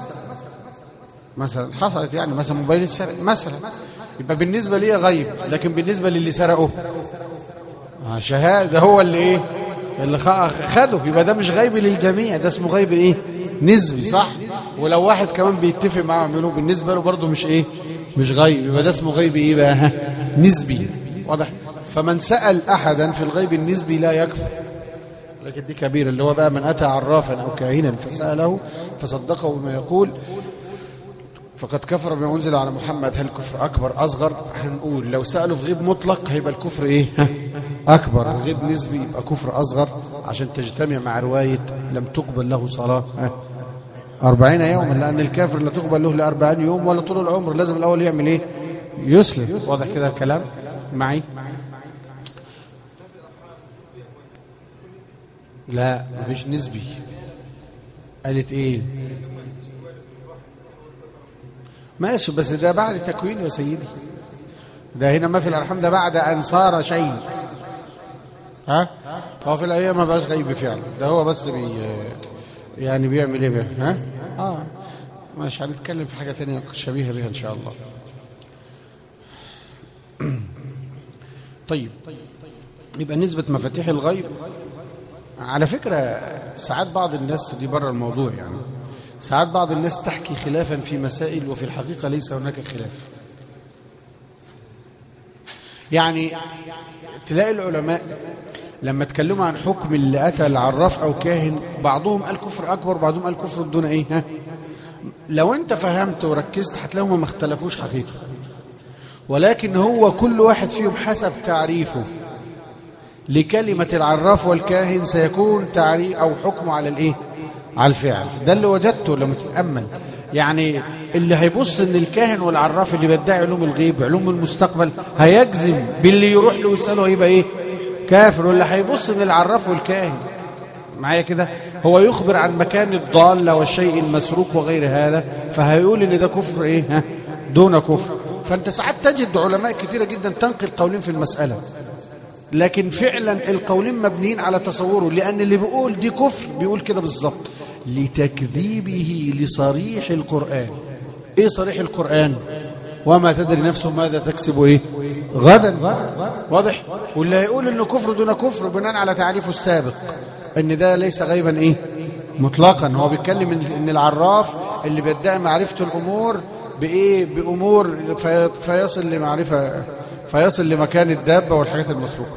مثلا حصلت، يعني مثلا موبايلي اتسرق مثلا، يبقى بالنسبة لي غيب، لكن بالنسبة للي سرقه شهادة، هو اللي ايه اللي خده، يبقى ده مش غيب للجميع، ده اسمه غيب ايه نسبي، صح؟ ولو واحد كمان بيتفق معه يعملوه بالنسبة له برضه مش ايه مش غيب، يبقى ده اسمه غيب ايه بقى؟ نسبي. واضح؟ فمن سأل احدا في الغيب النسبي لا يكفر، لكن دي كبيرة، اللي هو بقى من أتى عرافا أو كاهنا فسأله فصدقه بما يقول فقد كفر بما أنزل على محمد. هل كفر أكبر أصغر؟ هنقول لو سألوا في غيب مطلق هيبقى الكفر إيه؟ أكبر. غيب نسبي يبقى كفر أصغر، عشان تجتمع مع رواية لم تقبل له صلاة 40 يوما، لأن الكافر لا تقبل له ل40 يوم ولا طول العمر، لازم الأول يعمل إيه؟ يسلم. واضح كده الكلام معي؟ لا مفيش نسبي. قالت ايه؟ ماشي، بس ده بعد تكوين يا سيدي، ده هنا ما في الارحام، ده بعد ان صار شيء. هو في الايام ما بقاش غيب فعلا، ده هو بس يعني بيعمل ايه بقى؟ ماشي، هنتكلم في حاجه ثانيه شبيهه بها ان شاء الله. طيب، يبقى نسبه مفاتيح الغيب. على فكرة ساعات بعض الناس، دي بره الموضوع يعني، ساعات بعض الناس تحكي خلافا في مسائل وفي الحقيقة ليس هناك خلاف. يعني تلاقي العلماء لما اتكلموا عن حكم اللي أتى العراف أو كاهن، بعضهم قال كفر أكبر، بعضهم قال كفر دون إيه. لو أنت فهمت وركزت هتلاقيهم ما اختلفوش حقيقة، ولكن هو كل واحد فيهم حسب تعريفه لكلمة العراف والكاهن سيكون تعريف أو حكمه على الإيه؟ على الفعل. ده اللي وجدته لما تتأمل. يعني اللي هيبص إن الكاهن والعراف اللي بيدعي علوم الغيب علوم المستقبل هيجزم باللي يروح له ويسأله هيبقى إيه؟ كافر. واللي هيبص إن العراف والكاهن معايا كده هو يخبر عن مكان الضالة والشيء المسروق وغير هذا، فهيقول إن ده كفر إيه؟ دون كفر. فأنت ساعات تجد علماء كثيرة جدا تنقل قولين في المسألة، لكن فعلا القولين مبنيين على تصوره، لأن اللي بيقول دي كفر بيقول كده بالظبط لتكذيبه لصريح القرآن. ايه صريح القرآن؟ وما تدري نفس ماذا تكسب ايه غدا. واضح؟ واللي هيقول انه كفر دون كفر بناء على تعريفه السابق ان ده ليس غيبا ايه مطلقا. هو بيتكلم ان العراف اللي بيدعي معرفة الامور بايه؟ بامور فيصل لمعرفة، فيصل لمكان الدابة والحاجات المسروقة.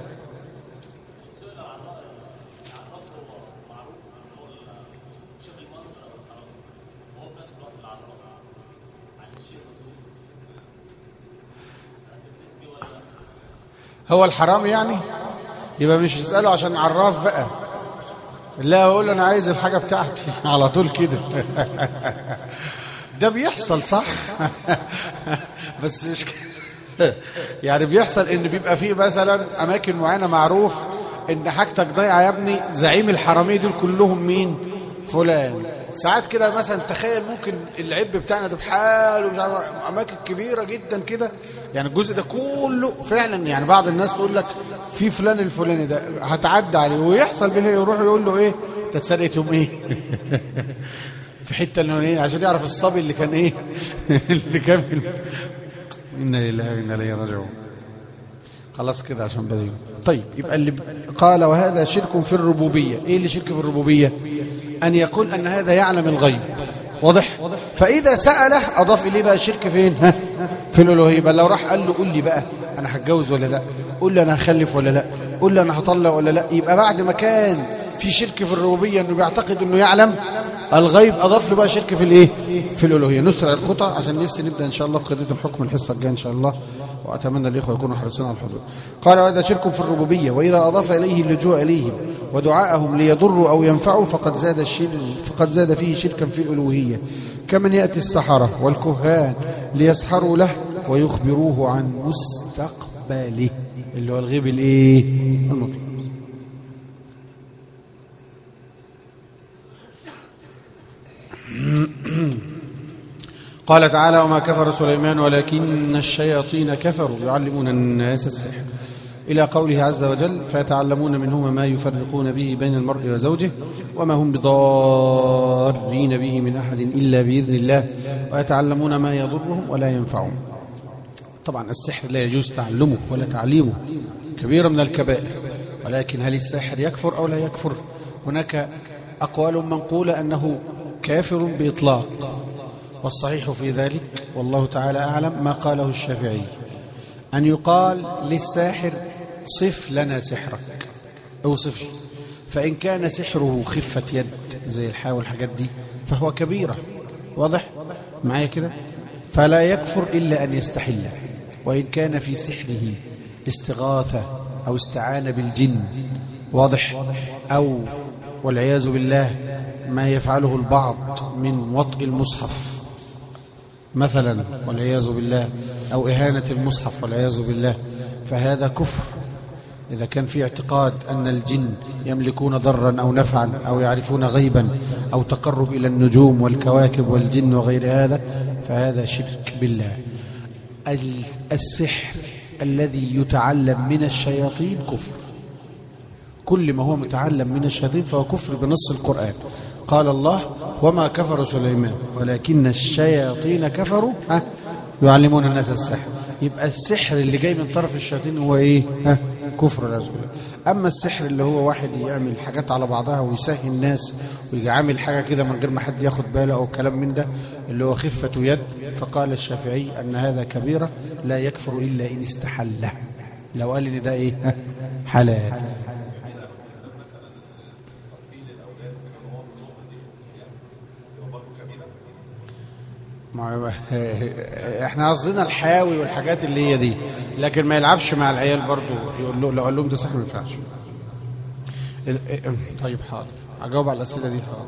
هو الحرام يعني؟ يبقى مش يسأله عشان عراف بقى، لا أقول أنا عايز الحاجة بتاعتي على طول كده. ده بيحصل صح. بس مش يعني بيحصل ان بيبقى فيه مثلا اماكن معينه معروف ان حاجتك ضايعه يا ابني، زعيم الحراميه دول كلهم مين؟ فلان. ساعات كده مثلا تخيل ممكن العب بتاعنا ده بحاله اماكن كبيره جدا كده، يعني الجزء ده كله فعلا، يعني بعض الناس تقول لك في فلان الفلاني ده هتعدى عليه ويحصل به يروح يقول له ايه انت اتسرقت يوم ايه؟ في حته اللي عشان يعرف الصبي اللي كان ايه اللي كان. إنا لله وإنا إليه راجعون. خلاص كده عشان بديهم. طيب، يبقى اللي قال وهذا شرك في الربوبية. إيه اللي شرك في الربوبية؟ أن يقول أن هذا يعلم الغيب. واضح؟ فإذا سأله أضاف إليه بقى الشرك فين؟ في الألوهية. بل لو راح قال له قل لي بقى أنا هتجوز ولا لا، قل لي أنا هخلف ولا لا، قل لي أنا هطلع ولا لا، يبقى بعد ما كان في شرك في الربوبية أنه بيعتقد أنه يعلم الغيب، أضاف له بقى شرك في الإيه؟ في الألوهية. نسرع الخطى عشان نفسي نبدأ إن شاء الله في قضية الحكم الحصة الجاية إن شاء الله، وأتمنى الإخوة يكونوا حريصين على الحضور. قال وهذا شرك في الربوبية، وإذا أضاف إليه اللجوء إليهم ودعاءهم ليضروا أو ينفعوا فقد زاد فيه شركا في الألوهية، كمن يأتي السحرة والكهان ليسحروا له ويخبروه عن مستقبله، اللي هو الغيب الإيه؟ المطلق. قال تعالى وما كفر سليمان ولكن الشياطين كفروا يعلمون الناس السحر، إلى قوله عز وجل فيتعلمون منهما ما يفرقون به بين المرء وزوجه وما هم بضارين به من أحد إلا بإذن الله ويتعلمون ما يضرهم ولا ينفعهم. طبعا السحر لا يجوز تعلمه ولا تعليمه، كبيرة من الكبائر، ولكن هل الساحر يكفر أو لا يكفر؟ هناك أقوال منقولة أنه كافر بإطلاق، والصحيح في ذلك والله تعالى أعلم ما قاله الشافعي، أن يقال للساحر صف لنا سحرك، اوصف لي، فإن كان سحره خفة يد زي الحاء والحاجات دي فهو كبيرة، واضح معايا كده، فلا يكفر إلا أن يستحل. وإن كان في سحره استغاثة أو استعانة بالجن، واضح، أو والعياذ بالله ما يفعله البعض من وطئ المصحف مثلا والعياذ بالله، أو إهانة المصحف والعياذ بالله، فهذا كفر. إذا كان في اعتقاد أن الجن يملكون ضرا أو نفعا أو يعرفون غيبا أو تقرب إلى النجوم والكواكب والجن وغير هذا، فهذا شرك بالله. السحر الذي يتعلم من الشياطين كفر، كل ما هو متعلم من الشياطين فهو كفر بنص القرآن. قال الله: وما كفر سليمان ولكن الشياطين كفروا يعلمون الناس السحر. يبقى السحر اللي جاي من طرف الشياطين هو ايه؟ كفر العياذ بالله. اما السحر اللي هو واحد يعمل حاجات على بعضها ويسهي الناس ويجي عامل حاجه كده من غير ما حد ياخد باله او كلام من ده، اللي هو خفه يد، فقال الشافعي ان هذا كبيره لا يكفر الا ان استحله، لو قال ان ده ايه؟ حلال. احنا قصدنا الحيوي والحاجات اللي هي دي، لكن ما يلعبش مع العيال برضو، يقول له لو قال لهم ده سحر ما ينفعش. طيب حاضر، اجاوب على الاسئله دي. حاضر.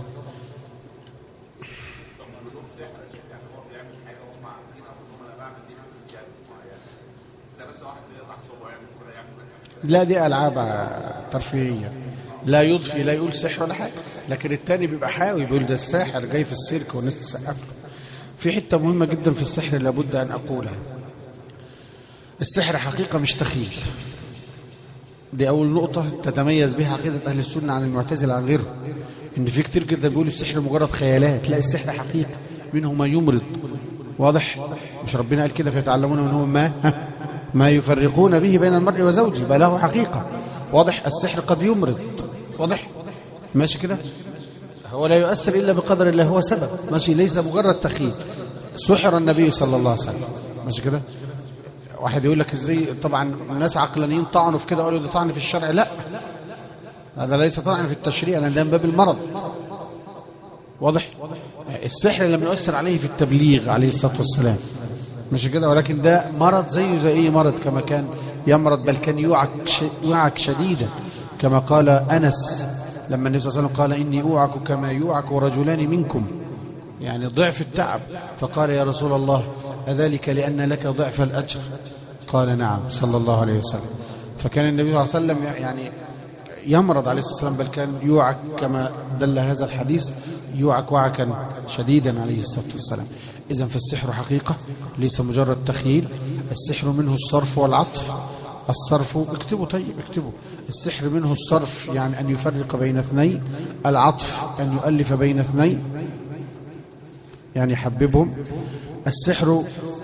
لا دي العاب ترفيهيه، لا يضفي، لا يقول سحر ولا حاجه، لكن التاني بيبقى حاوي بيقول ده الساحر جاي في السيرك والناس تسقف له. في حته مهمه جدا في السحر لابد ان اقولها: السحر حقيقه مش تخيل. دي اول نقطه تتميز بها عقيده اهل السنه عن المعتزله عن غيرهم، ان في كتير جدا بيقولوا السحر مجرد خيالات، لا السحر حقيقه، منه ما يمرض، واضح، مش ربنا قال كده فيتعلمون منهم ما يفرقون به بين المرء وزوجه، بل له حقيقه، واضح. السحر قد يمرض، واضح ماشي كده، هو لا يؤثر إلا بقدر الله، هو سبب ماشي، ليس مجرد تخيل. سحر النبي صلى الله عليه وسلم ماشي كده. واحد يقول لك ازاي، طبعا الناس عقلانيين طعنوا في كده، قالوا ده طعن في الشرع، لا هذا ليس طعن في التشريع، لأن ده من باب المرض، واضح. السحر لم يؤثر عليه في التبليغ عليه الصلاة والسلام ماشي كده، ولكن ده مرض زيه زي اي مرض، كما كان يمرض، بل كان يوعك شديدا، كما قال أنس لما النبي صلى الله عليه وسلم قال: إني أوعك كما يوعك رجلان منكم، يعني ضعف التعب. فقال: يا رسول الله أذلك لأن لك ضعف الأجر؟ قال: نعم، صلى الله عليه وسلم. فكان النبي صلى الله عليه وسلم يعني يمرض عليه الصلاة والسلام، بل كان يوعك كما دل هذا الحديث، يوعك وعكا شديدا عليه الصلاة والسلام. إذن فالسحر حقيقة ليس مجرد تخيل. السحر منه الصرف والعطف. الصرف، اكتبوا، طيب اكتبوا، السحر منه الصرف يعني أن يفرق بين اثنين، العطف أن يؤلف بين اثنين يعني يحببهم. السحر،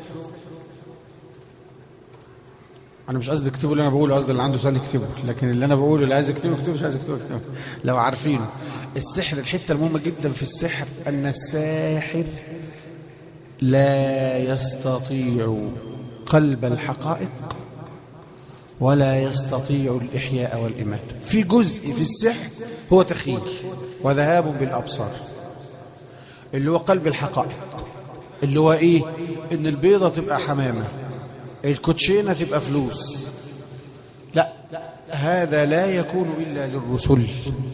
أنا مش قصدي اكتبوا اللي أنا بقوله، قصدي اللي عنده سؤال يكتبه، لكن اللي أنا بقوله اللي عايز يكتبه يكتبه، مش عايز يكتبه يكتبه لو عارفينه. السحر، الحتة المهمة جدا في السحر أن الساحر لا يستطيع قلب الحقائق ولا يستطيع الإحياء والإماتة. في جزء في السحر هو تخيل وذهاب بالأبصار، اللي هو قلب الحقائق، اللي هو إيه؟ إن البيضة تبقى حمامة، الكوتشينة تبقى فلوس. لا، هذا لا يكون إلا للرسل.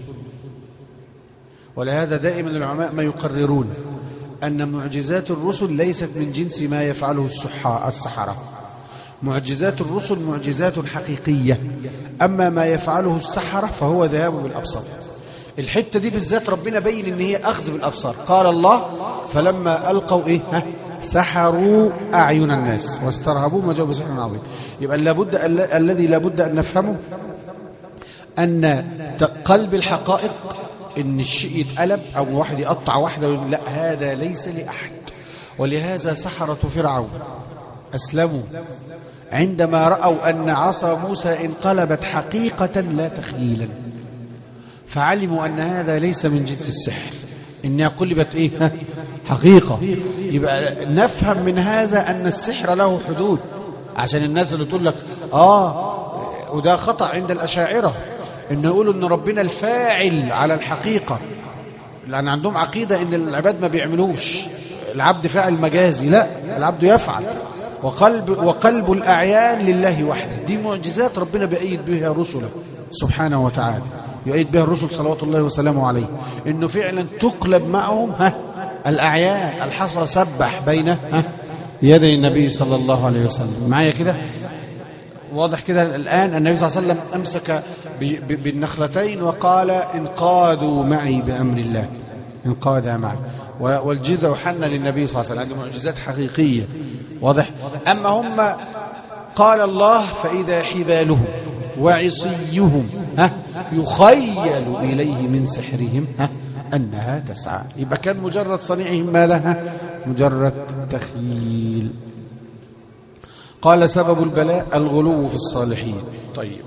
ولهذا دائما العلماء ما يقررون أن معجزات الرسل ليست من جنس ما يفعله السحرة. معجزات الرسل معجزات حقيقية، أما ما يفعله السحرة فهو ذهاب بالأبصار. الحتة دي بالذات ربنا بين إن هي أخذ بالأبصار. قال الله: فلما ألقوا سحروا أعين الناس واسترهبوا ما جاءوا بسحر عظيم. يبقى الذي لابد أن نفهمه أن قلب الحقائق، إن الشيء يتقلب أو واحد يقطع واحدة، لا، هذا ليس لأحد. ولهذا سحرة فرعون أسلموا عندما رأوا أن عصا موسى انقلبت حقيقة لا تخيلا، فعلموا أن هذا ليس من جنس السحر، إنها قلبت حقيقة. يبقى نفهم من هذا أن السحر له حدود، عشان الناس اللي تقول لك وده خطأ عند الأشاعرة إن يقولوا إن ربنا الفاعل على الحقيقة، لأن عندهم عقيدة إن العباد ما بيعملوش، العبد فاعل مجازي. لا، العبد يفعل، وقلب الأعيان لله وحده. دي معجزات ربنا بيأيد بها رسله سبحانه وتعالى، يؤيد بها الرسل صلوات الله وسلامه عليه، إنه فعلا تقلب معهم الأعيان. الحصى سبح بين يدي النبي صلى الله عليه وسلم. معايا كده واضح كده الآن؟ النبي صلى الله عليه وسلم أمسك بالنخلتين وقال انقادوا معي بأمر الله، انقاد معي. والجذع حن للنبي صلى الله عليه وسلم، عنده معجزات حقيقية. واضح؟ أما هم قال الله فإذا حبالهم وعصيهم يخيل إليه من سحرهم أنها تسعى. يبقى كان مجرد صنيعهم ماذا؟ مجرد تخييل. قال سبب البلاء الغلو في الصالحين. طيب،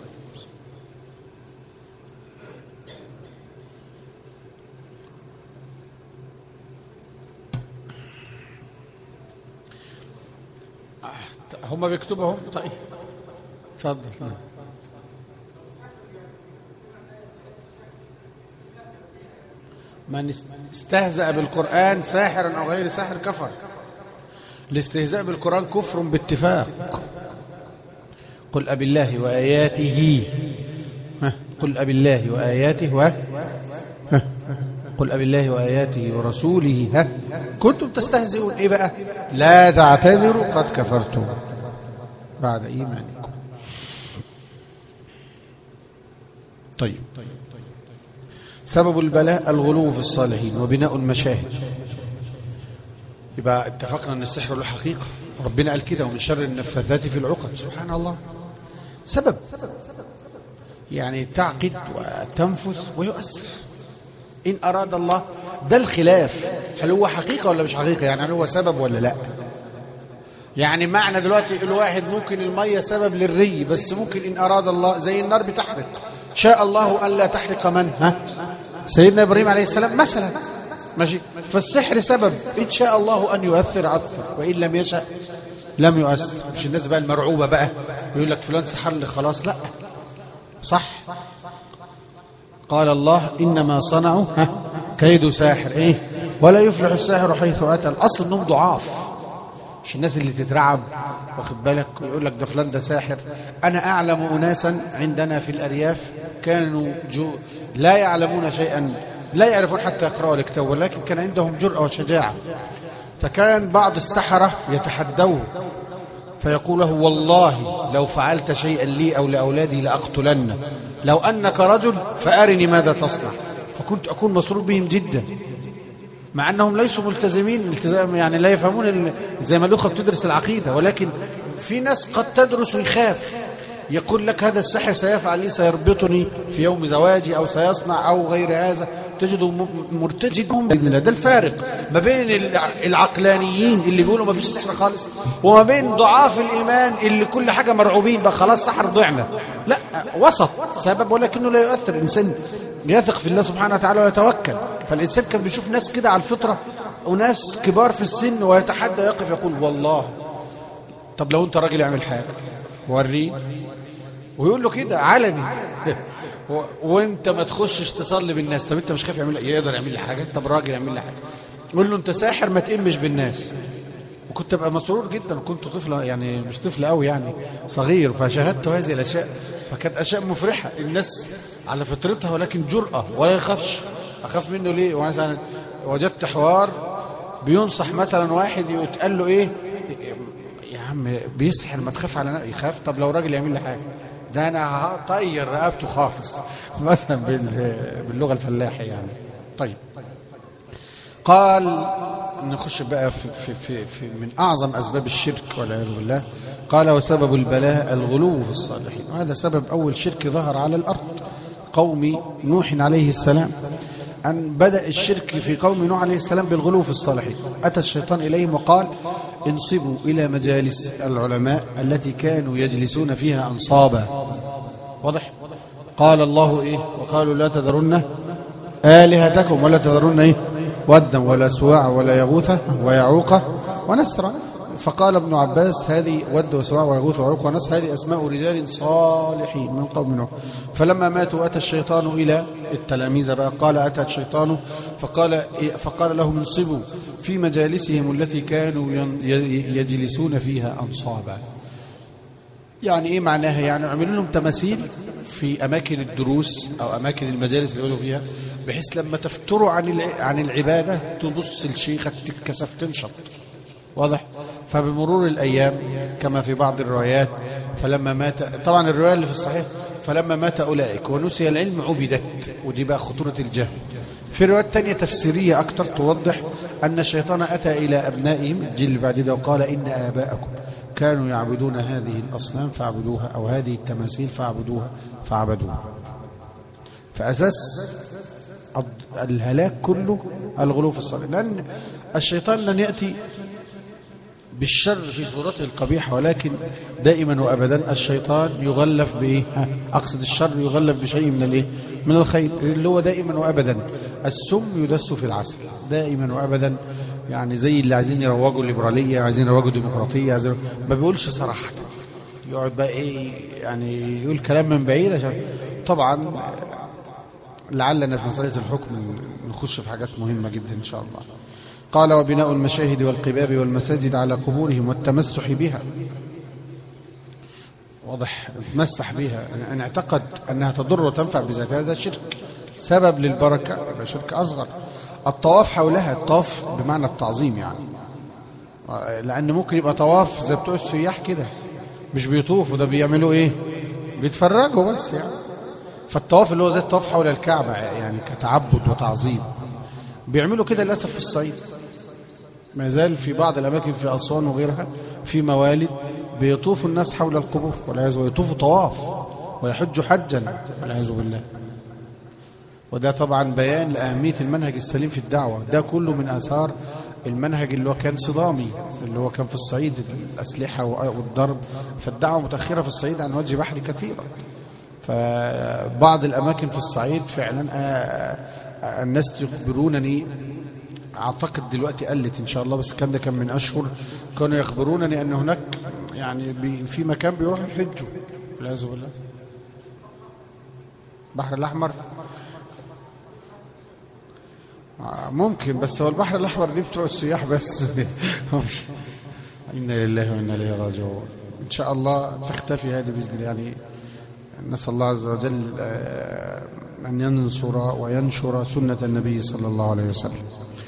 هم بيكتبهم. طيب اتفضل. من استهزأ بالقرآن ساحرا أو غير ساحر كفر. الاستهزاء بالقرآن كفر باتفاق. قل أبالله وآياته، قل أبالله وآياته قل أبالله وآياته ورسوله كنتم تستهزئون. إيه بقى؟ لا تعتذروا قد كفرتم بعد إيمانكم. طيب، سبب البلاء الغلو في الصالحين وبناء المشاهد. يبقى اتفقنا أن السحر له حقيقة، ربنا قال كده ومن شر النفاثات في العقد. سبحان الله. سبب يعني تعقد وتنفث ويؤثر إن أراد الله. ده الخلاف، هل هو حقيقة ولا مش حقيقة؟ يعني هل هو سبب ولا لا؟ يعني معنى دلوقتي الواحد ممكن المية سبب للري، بس ممكن إن أراد الله زي النار بتحرق، شاء الله أن لا تحرق من؟ سيدنا إبراهيم عليه السلام مثلا. ماشي. فالسحر سبب، إن شاء الله أن يؤثر أثر، وإن لم يشاء لم يؤثر. مش الناس بقى المرعوبة بقى يقول لك فلان سحر لي خلاص، لا صح. قال الله إنما صنعوا كيد ساحر ولا يفلح الساحر حيث أتى. الأصل إنهم ضعاف، مش الناس اللي تترعب واخد بالك ويقول لك ده فلان ده ساحر. أنا أعلم أناسا عندنا في الأرياف كانوا لا يعلمون شيئا، لا يعرفون حتى يقرأوا الكتاب، ولكن كان عندهم جرأة وشجاعة. فكان بعض السحرة يتحدوه فيقول له والله لو فعلت شيئا لي أو لأولادي لأقتلن، لو أنك رجل فأرني ماذا تصنع. فكنت أكون مسرور بهم جدا، مع أنهم ليسوا ملتزمين التزام، يعني لا يفهمون زي ما الأخوة بتدرس العقيدة، ولكن في ناس قد تدرس ويخاف، يقول لك هذا السحر سيفعل لي، سيربطني في يوم زواجي أو سيصنع أو غير هذا. تجدوا مرتجدهم. ده الفارق ما بين العقلانيين اللي بيقولوا ما فيش سحر خالص، وما بين ضعاف الإيمان اللي كل حاجة مرعوبين بقى خلاص سحر ضعنا. لا، وسط سبب ولكنه لا يؤثر. الإنسان يثق في الله سبحانه وتعالى ويتوكل. فالإنسان كان بيشوف ناس كده على الفطرة وناس كبار في السن ويتحدى يقف يقول والله طب لو أنت راجل اعمل حاجة وريه، ويقول له كده علني وانت ما تخشش تصلي بالناس. طب انت مش خايف يقدر يعمل لي حاجه؟ طب راجل يعمل لي حاجه، قول له انت ساحر ما تقمش بالناس. وكنت ابقى مسرور جدا، وكنت طفله يعني مش طفل قوي يعني صغير، فشاهدت هذه الاشياء فكانت اشياء مفرحه. الناس على فطرتها ولكن جرأة ولا يخافش. اخاف منه ليه؟ مثلا وجدت حوار بينصح مثلا واحد يتقال له ايه يا عم بيسحر ما تخاف على نفسك. يخاف؟ طب لو راجل يعمل لي حاجه ده انا هطير رقبته خالص مثلا باللغه الفلاحه يعني. طيب، قال نخش بقى في من اعظم اسباب الشرك والعياذ بالله. قال وسبب البلاء الغلو في الصالحين. وهذا سبب اول شرك ظهر على الارض، قوم نوح عليه السلام. أن بدأ الشرك في قوم نوح عليه السلام بالغلو في الصالحين. أتى الشيطان إليهم وقال انصبوا إلى مجالس العلماء التي كانوا يجلسون فيها أنصابا. واضح؟ قال الله إيه؟ وقالوا لا تذرن آلهتكم ولا تذرن إيه؟ ودا ولا سواع ولا يغوث ويعوق ونسرا. فقال ابن عباس هذه ود وسواع ويغوث ويعوق ونسر هذه أسماء رجال صالحين من قوم نوح. فلما ماتوا أتى الشيطان إلى التلاميذ بقى، قال أتى الشيطان فقال لهم انصبوا في مجالسهم التي كانوا يجلسون فيها أنصابا. يعني إيه معناها؟ يعني عملوا لهم تماثيل في أماكن الدروس أو أماكن المجالس اللي يقولوا فيها، بحيث لما تفتروا عن العبادة تبص الشيخة تتكسف تنشط. واضح؟ فبمرور الأيام كما في بعض الروايات فلما مات، طبعا الرواية اللي في الصحيح فلما مات أولئك ونسي العلم عبدت، ودي بقى خطورة الجهل. في روايات تانية تفسيرية أكتر توضح أن الشيطان أتى إلى أبنائهم الجيل اللي بعد ده وقال إن آباءكم كانوا يعبدون هذه الأصنام فاعبدوها، أو هذه التماثيل فاعبدوها. فأساس الهلاك كله الغلو في الصلاة، لأن الشيطان لن يأتي بالشر في صورته القبيحة، ولكن دائما وأبدا الشيطان يغلف بإيه؟ أقصد الشر يغلف بشيء من الإيه؟ من الخير، اللي هو دائما وأبدا السم يدس في العسل دائما وأبدا. يعني زي اللي عايزين يروجوا الليبرالية، عايزين يروجوا الديمقراطية، ما بيقولش صراحة، يقعد بقى إيه يعني يقول كلام من بعيد عشان طبعا لعلنا في مسألة الحكم نخش في حاجات مهمة جدا إن شاء الله. قال وبناء المشاهد والقباب والمساجد على قبورهم والتمسح بها. واضح، تمسح بها أن اعتقد أنها تضر وتنفع بذاتها، هذا شرك سبب للبركة، يبقى شرك أصغر. الطواف حولها، الطواف بمعنى التعظيم يعني، لأن ممكن يبقى طواف زي بتوع السياح كده مش بيطوفوا، ده بيعملوا إيه؟ بيتفرجوا بس يعني. فالطواف اللي هو زي الطواف حول الكعبة يعني كتعبد وتعظيم بيعملوا كده للأسف في الصعيد. ما زال في بعض الأماكن في أسوان وغيرها في موالد بيطوفوا الناس حول القبور والعياذ بالله، ويطوفوا طواف ويحجوا حجا والعياذ بالله. وده طبعا بيان لأهمية المنهج السليم في الدعوة. ده كله من آثار المنهج اللي هو كان صدامي، اللي هو كان في الصعيد الأسلحة والضرب. فالدعوة متأخرة في الصعيد عن وجه بحري كثيرا. فبعض الأماكن في الصعيد فعلا الناس يخبرونني، أعتقد دلوقتي قلت إن شاء الله، بس الكلام ده كان من أشهر، كانوا يخبرونني أن هناك يعني في مكان بيروحوا يحجوا والعياذ بالله. البحر الأحمر ممكن، بس هو البحر الأحمر دي بتوع السياح بس. إنا لله وإنا إليه راجعون. إن شاء الله تختفي هذه بإذن الله. يعني نسأل الله عز وجل أن ينصر وينشر سنة النبي صلى الله عليه وسلم.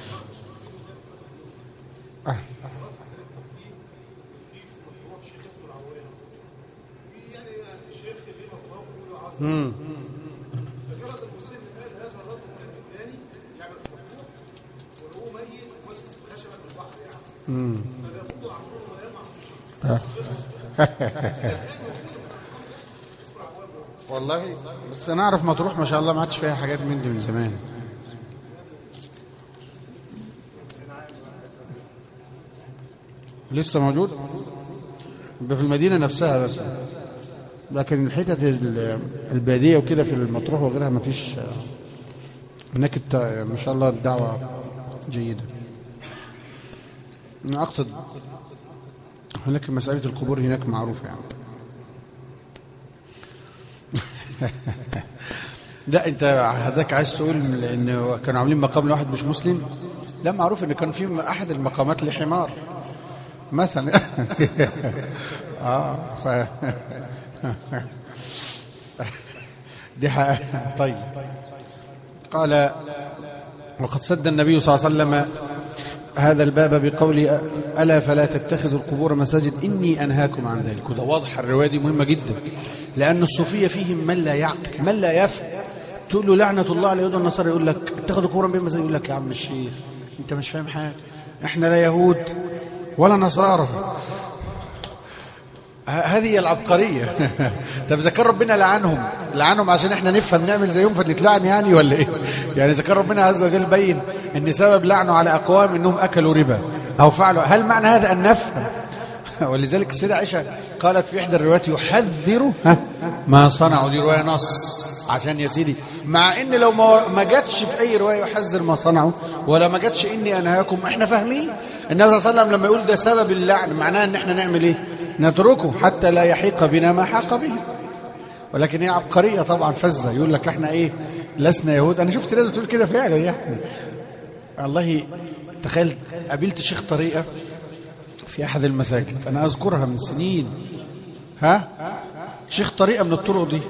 والله بس انا اعرف مطروح ما شاء الله ما عادش فيها حاجات من دي من زمان. لسه موجود في المدينه نفسها بس، لكن الحتت الباديه وكده في المطروح وغيرها ما فيش. هناك ما شاء الله الدعوه جيده. انا اقصد هناك مساله القبور هناك معروفه يعني. لا انت هذاك عايز تقول ان كانوا عاملين مقام لواحد مش مسلم؟ لا، معروف ان كان في احد المقامات لحمار مثلا. دي حقيقة. طيب قال وقد سد النبي صلى الله عليه وسلم هذا الباب بقول ألا فلا تتخذوا القبور مساجد إني أنهاكم عن ذلك. وده واضح، الرواية دي مهمة جدا، لأن الصوفية فيهم من لا يعقل من لا يفهم. تقول له لعنة الله على اليهود والنصارى يقول لك اتخذوا قبورا بهم مساجد، يقول لك يا عم الشيخ انت مش فاهم حاجة، احنا لا يهود ولا نصارى. هذه العبقرية. طب إذا كان ربنا لعنهم عشان احنا نفهم نعمل زيهم فنتلعن يعني ولا ايه؟ يعني إذا كان ربنا عز وجل بين ان سبب لعنه على أقوام انهم أكلوا ربا أو فعلوا، هل معنى هذا أن نفهم؟ ولذلك السيدة عائشة قالت في إحدى الروايات يحذر ما صنعوا، دي رواية نص عشان يا سيدي مع ان لو ما جاتش في اي روايه يحذر ما صنعوا، ولا ما جاتش اني انهاكم، احنا فاهمين النبي صلى الله عليه وسلم لما يقول ده سبب اللعن معناه ان احنا نعمل ايه؟ نتركه حتى لا يحيق بنا ما حاق به. ولكن هي عبقريه طبعا فزه، يقول لك احنا ايه؟ لسنا يهود. انا شفت ناس بتقول كده فعلا يعني. والله تخيل قابلت شيخ طريقه في احد المساجد، انا اذكرها من سنين، شيخ طريقه من الطرق دي.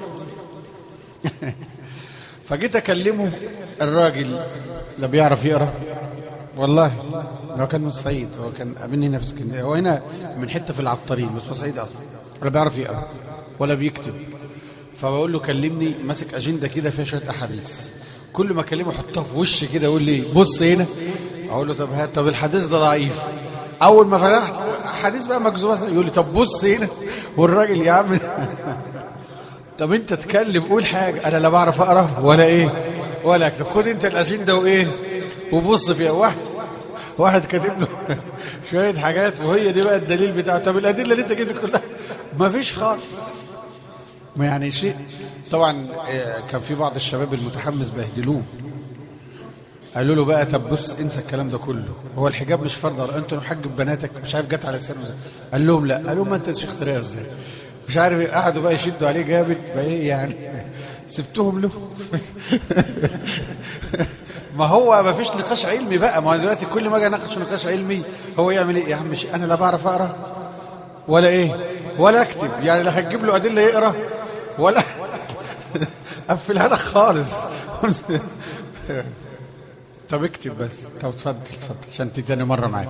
فجيت اكلمه، الراجل لا بيعرف يقرا والله، هو كان من الصعيد، هو كان قابلني هنا في اسكندريه، هو هنا من حته في العطارين بس هو صعيدي اصلا، ولا بيعرف يقرا ولا بيكتب. فبقول له كلمني، ماسك اجنده كده فيها شويه احاديث، كل ما اكلمه احطها في وشي كده يقول لي بص هنا، اقول له طب هات، طب الحديث ده ضعيف. اول ما فتحت حديث بقى مكذوب يقول لي طب بص هنا، والراجل يا عم طب انت تكلم قول حاجه، انا لا بعرف اقرا ولا ايه ولا اكتب، خد انت الاجنده وايه وبص فيها. واحد كاتب له شويه حاجات، وهي دي بقى الدليل بتاعه. طب الادله اللي انت جبتها كلها ما فيش خالص. ما يعني شيء طبعا. كان في بعض الشباب المتحمس بهدلوه، قالوا له بقى طب بص انسى الكلام ده كله، هو الحجاب مش فرض، انت محجب بناتك مش عارف جت على لسانه ازاي. قال لهم لا، قال لهم ما انت شيخ طريقه ازاي مش عارف ايه، قعدوا بقى يشدوا عليه جامد. فايه يعني سبتهم له. ما هو ما فيش نقاش علمي بقى، ما هو دلوقتي كل ما اجي اناقش نقاش علمي هو يعمل ايه؟ يا عم انا لا بعرف اقرا ولا ايه ولا اكتب، يعني لا هتجيب له ادله يقرا ولا قفلها لك خالص. طب اكتب بس. طب اتفضل عشان انت تاني مره معاك.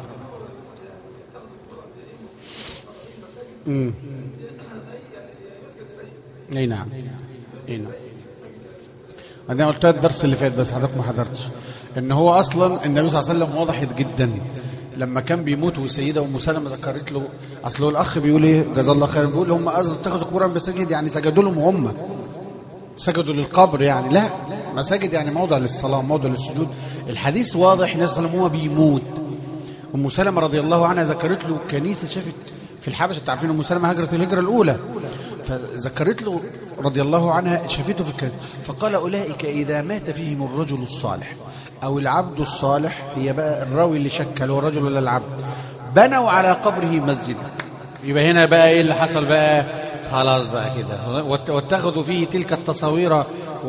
اي نعم اي نعم. انا قلت الدرس اللي فات بس حضرتك ما حضرتش، ان هو اصلا النبي صلى الله عليه وسلم وضحت جدا لما كان بيموت، وسيده ام سلمة ذكرت له، اصل هو الاخ بيقول ايه جزاه الله خيرا، بيقول هم اتخذوا قبورا مساجد، يعني سجدوا لهم هم، سجدوا للقبر يعني، لا مساجد يعني موضع للصلاه موضع للسجود. الحديث واضح، النبي صلى الله عليه وسلم هو بيموت، ام سلمة رضي الله عنها ذكرت له كنيسه شافت في الحبشه، انتوا عارفين ام سلمة هجرت الهجره الاولى، فذكرت له رضي الله عنها شافته في الكنيسه، فقال اولئك اذا مات فيهم الرجل الصالح او العبد الصالح، هي بقى الراوي اللي شكل هو الرجل ولا العبد، بنوا على قبره مسجدا. يبقى هنا بقى ايه اللي حصل بقى؟ خلاص بقى كده، واتخذوا فيه تلك التصاوير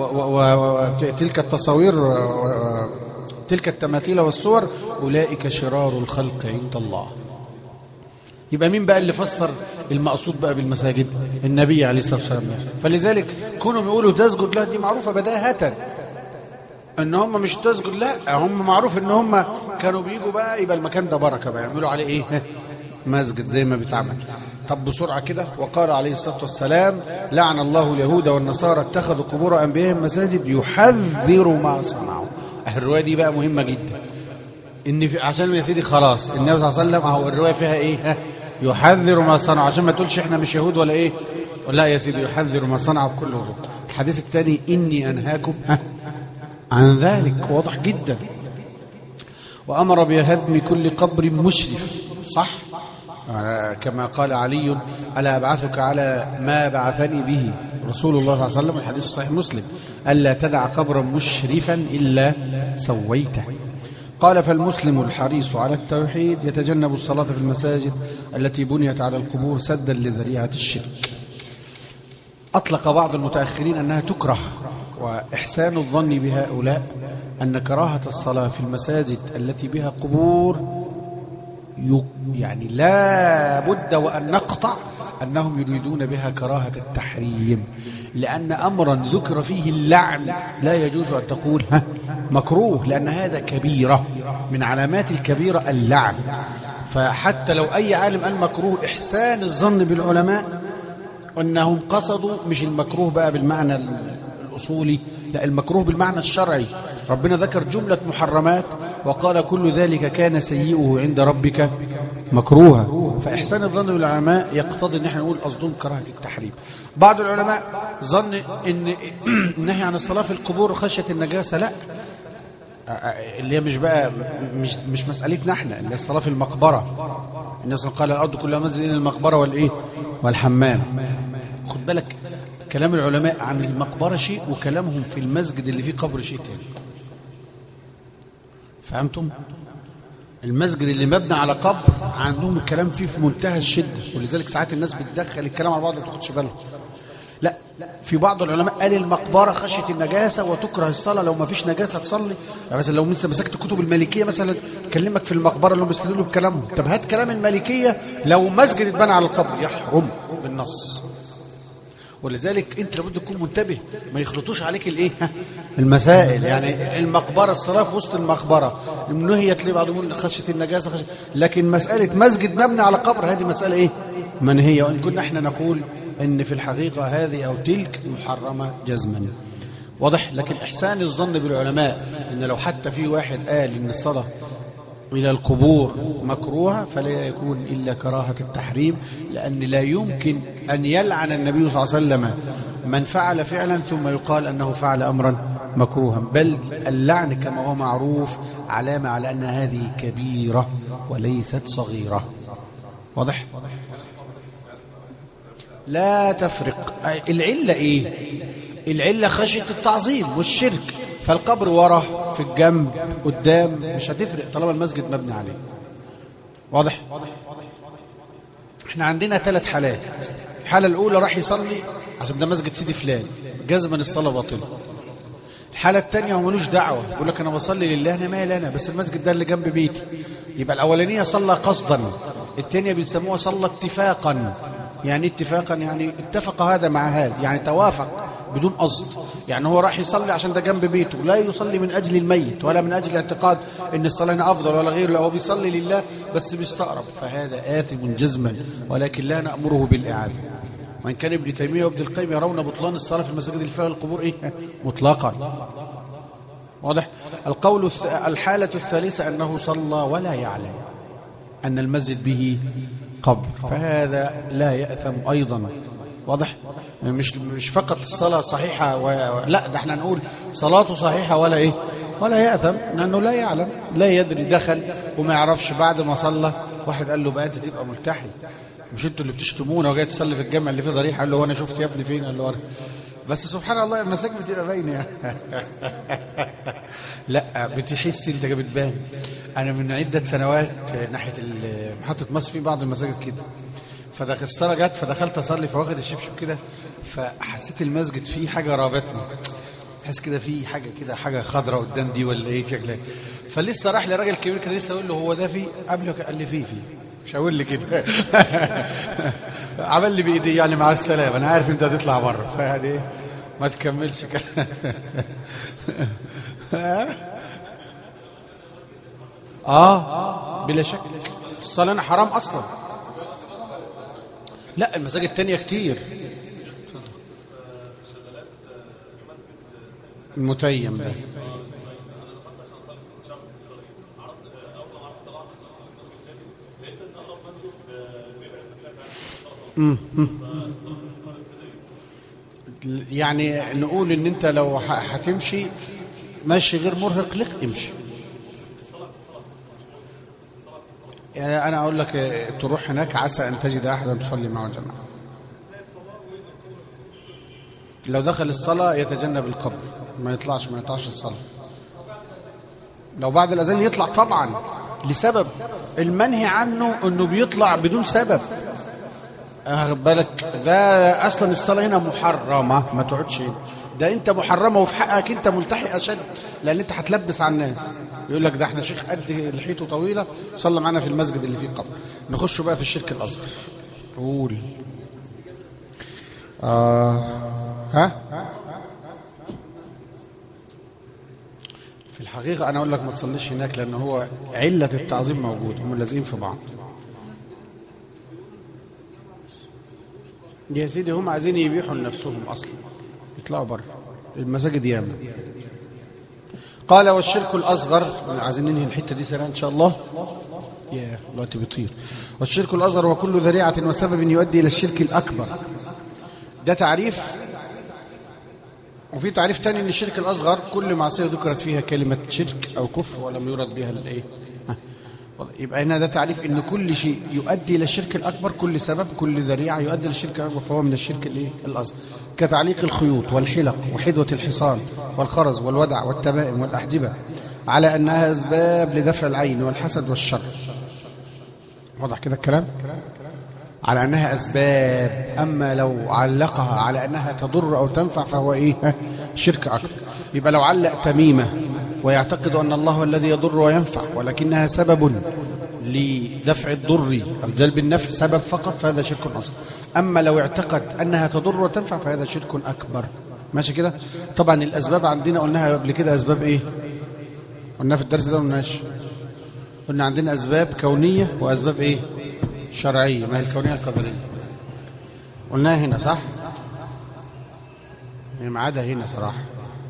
تلك التماثيل والصور، اولئك شرار الخلق عند الله. يبقى مين بقى اللي فسر المقصود بقى بالمساجد؟ النبي عليه الصلاه والسلام. فلذلك كونوا يقولوا تسجد له دي معروفه بداهه ان هم مش تسجد، لا هم معروف ان هم كانوا بيجوا بقى يبقى المكان ده بركه بقى يعملوا عليه ايه؟ مسجد زي ما بيتعمل. طب بسرعه كده، وقال عليه الصلاه والسلام لعن الله اليهود والنصارى اتخذوا قبور انبيائهم مساجد يحذر ما صنعوا. الروايه دي بقى مهمه جدا، ان عشان يا سيدي خلاص النبي صلى الله عليه وسلم اهو الروايه فيها ايه؟ يحذر ما صنعوا، عشان ما تقولش احنا مش يهود ولا ايه، لا يا سيدي يحذر ما صنعوا بكل وضوح. الحديث الثاني اني انهاكم عن ذلك، واضح جدا. وامر بهدم كل قبر مشرف، صح؟ كما قال علي الا ابعثك على ما بعثني به رسول الله صلى الله عليه وسلم، الحديث صحيح مسلم، الا تدع قبرا مشرفا الا سويته. قال فالمسلم الحريص على التوحيد يتجنب الصلاة في المساجد التي بنيت على القبور سدا لذريعة الشرك. أطلق بعض المتأخرين أنها تكره، وإحسان الظن بهؤلاء أن كراهة الصلاة في المساجد التي بها قبور يعني لا بد وأن نقطع أنهم يريدون بها كراهة التحريم، لأن أمرا ذكر فيه اللعن لا يجوز أن تقول مكروه، لأن هذا كبيرة من علامات الكبيرة اللعن. فحتى لو أي عالم قال مكروه، إحسان الظن بالعلماء أنهم قصدوا مش المكروه بقى بالمعنى الأصولي، لا المكروه بالمعنى الشرعي. ربنا ذكر جملة محرمات وقال كل ذلك كان سيئه عند ربك مكروها، فإحسان الظن بالعلماء يقتضي ان احنا نقول قصدهم كراهة التحريم. بعض العلماء ظن ان النهي عن الصلاة في القبور خشية النجاسة، لا، اللي هي مش بقى مش مسألتنا احنا، اللي هي الصلاة في المقبرة. النبي صلى الله عليه وسلم قال الأرض كلها مسجد إلا المقبرة والإيه والحمام. خد بالك كلام العلماء عن المقبرة شيء وكلامهم في المسجد اللي فيه قبر شيء تاني. فهمتم؟ المسجد اللي مبني على قبر عندهم الكلام فيه في منتهى الشدة، ولذلك ساعات الناس بتدخل الكلام على بعض ما تاخدش بالها. لا، في بعض العلماء قال المقبرة خشية النجاسة وتكره الصلاة لو ما فيش نجاسة تصلي. يعني مثلا لو مسكت كتب المالكية مثلا كلمك في المقبرة اللي هم بيستدلوا بكلامهم، طب هات كلام المالكية لو مسجد اتبنى على القبر يحرم بالنص. ولذلك انت لابد تكون منتبه ما يخلطوش عليك الايه المسائل. يعني المقبره الصلاه في وسط المقبره نهيت ليه بعضهم يقول خشيه النجاسه لكن مساله مسجد مبني على قبر هذه مساله ايه منهيه. وان كنا احنا نقول ان في الحقيقه هذه او تلك محرمه جزما. واضح؟ لكن احسان الظن بالعلماء ان لو حتى في واحد قال ان الصلاه إلى القبور مكروهة فلا يكون إلا كراهة التحريم، لأن لا يمكن أن يلعن النبي صلى الله عليه وسلم من فعل فعلا ثم يقال أنه فعل أمرا مكروها، بل اللعن كما هو معروف علامة على أن هذه كبيرة وليست صغيرة. واضح؟ لا تفرق. العلة إيه؟ العلة خشية التعظيم والشرك، فالقبر ورا في الجنب قدام مش هتفرق طالما المسجد مبني عليه. واضح؟ احنا عندنا 3 حالات. الحالة الأولى راح يصلي عشان ده مسجد سيدي فلان جزما الصلاة باطلة. الحالة الثانية هو ملوش دعوة، بيقول لك أنا بصلي لله أنا مالي أنا، بس المسجد ده اللي جنب بيتي. يبقى الأولانية صلى قصدا، الثانية بنسموها صلى اتفاقا. يعني اتفاقا يعني اتفق هذا مع هذا، يعني توافق بدون قصد. يعني هو راح يصلي عشان ده جنب بيته، لا يصلي من أجل الميت ولا من أجل اعتقاد ان الصلاة هنا أفضل ولا غيره، لا هو بيصلي لله بس بيستقرب، فهذا آثم جزما ولكن لا نأمره بالإعادة. وإن كان ابن تيمية وابن القيم يرون بطلان الصلاة في المساجد اللي فيها القبور إيه؟ مطلقا. واضح؟ الحالة الثالثة أنه صلى ولا يعلم أن المسجد به قبر، فهذا لا يأثم أيضا. واضح؟ مش فقط الصلاة صحيحة لا، ده احنا نقول صلاته صحيحة ولا ايه ولا يأثم، لأنه لا يعلم لا يدري، دخل وما يعرفش. بعد ما صلى واحد قال له بقى انت تبقى ملتحي، مش انتوا اللي بتشتمونا وجاي تصلي في الجامع اللي فيه ضريح؟ قال له وانا شفت يا ابني فين؟ قال له بس سبحان الله المساجد بتبقى باينه لا بتحس انت بتبان. انا من عدة سنوات ناحية محطة مصر في بعض المساجد كده، فدخل الصلاة جت فدخلت أصلي فواخد الشبشب كده، فحسيت المسجد فيه حاجة رابطني، حس كده فيه حاجة كده حاجة خضراء قدام دي ولا إيه شكلها. فلسه راح لراجل كبير كده لسه أقول له هو ده فيه؟ قبله قال لي فيه شاور لي كده عمل لي بإيدي يعني مع السلامة أنا عارف أنت هتطلع بره، فيعني إيه ما تكملش كده بلا شك الصلاة أنا حرام أصلا. لا المساجد التانية كتير. المتيم ده يعني نقول ان انت لو هتمشي ماشي غير مرهق لك امشي. يعني انا اقول لك تروح هناك عسى ان تجد احدا تصلي معه جماعه. لو دخل الصلاه يتجنب القبر، ما يطلعش الصلاه. لو بعد الاذان يطلع طبعا لسبب، المنهي عنه انه بيطلع بدون سبب. اخد بالك ده اصلا الصلاه هنا محرمه، ما تقعدش هنا، ده انت محرمه وفي حقك انت ملتحي اشد، لان انت هتلبس على الناس. يقول لك ده احنا شيخ قد لحيته طويله صلى معنا في المسجد اللي فيه قبر. نخش بقى في الشرك الاصغر. قول في الحقيقه انا اقول لك ما تصليش هناك، لان هو عله التعظيم موجود، هم لازقين في بعض. يا سيدي هم عايزين يبيحوا لنفسهم اصلا، يطلعوا بره المساجد ياما. قال والشرك الاصغر، عايزين ننهي الحته دي سريعا ان شاء الله، يا الوقت بيطير. والشرك الاصغر وكل ذريعه وسبب يؤدي الى الشرك الاكبر. ده تعريف. وفي تعريف تاني ان الشرك الاصغر كل معصيه ذكرت فيها كلمه شرك او كفر ولم يرد بها الايه يبقى هنا ده تعريف ان كل شيء يؤدي الى الشرك الاكبر، كل سبب كل ذريعه يؤدي الى الشرك الاكبر فهو من الشرك الايه الاصغر، كتعليق الخيوط والحلق وحدوه الحصان والخرز والودع والتمائم والاحجبه على انها اسباب لدفع العين والحسد والشر. واضح كده الكلام؟ على انها اسباب، اما لو علقها على انها تضر او تنفع فهو ايه؟ شرك اكبر. يبقى لو علق تميمه ويعتقد ان الله الذي يضر وينفع ولكنها سبب لدفع الضر او جلب النفع، سبب فقط، فهذا شرك اصغر. اما لو اعتقد انها تضر وتنفع فهذا شرك اكبر. ماشي كده؟ طبعا الاسباب عندنا قلناها قبل كده، اسباب ايه؟ قلنا في الدرس ده قلناش، قلنا عندنا اسباب كونيه واسباب ايه؟ شرعيه. ما هي الكونيه القدريه قلناها هنا صح؟ هي معادها هنا صراحه،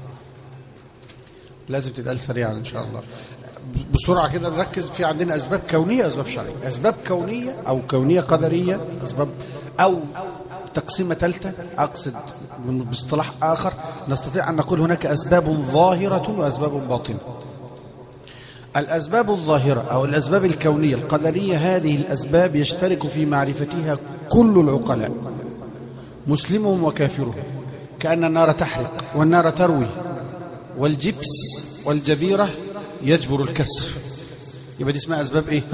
لازم تتقال سريعا ان شاء الله. بسرعه كده نركز. في عندنا اسباب كونيه اسباب شرعيه. اسباب كونيه او كونيه قدريه، اسباب او تقسيمه ثالثه، اقصد باصطلاح اخر نستطيع ان نقول هناك اسباب ظاهره واسباب باطنه. الاسباب الظاهره او الاسباب الكونيه القدريه، هذه الاسباب يشترك في معرفتها كل العقلاء مسلمهم وكافرهم، كأن النار تحرق والنار تروي والجبس والجبيرة يجبر الكسر. يبقى دي اسمها أسباب إيه؟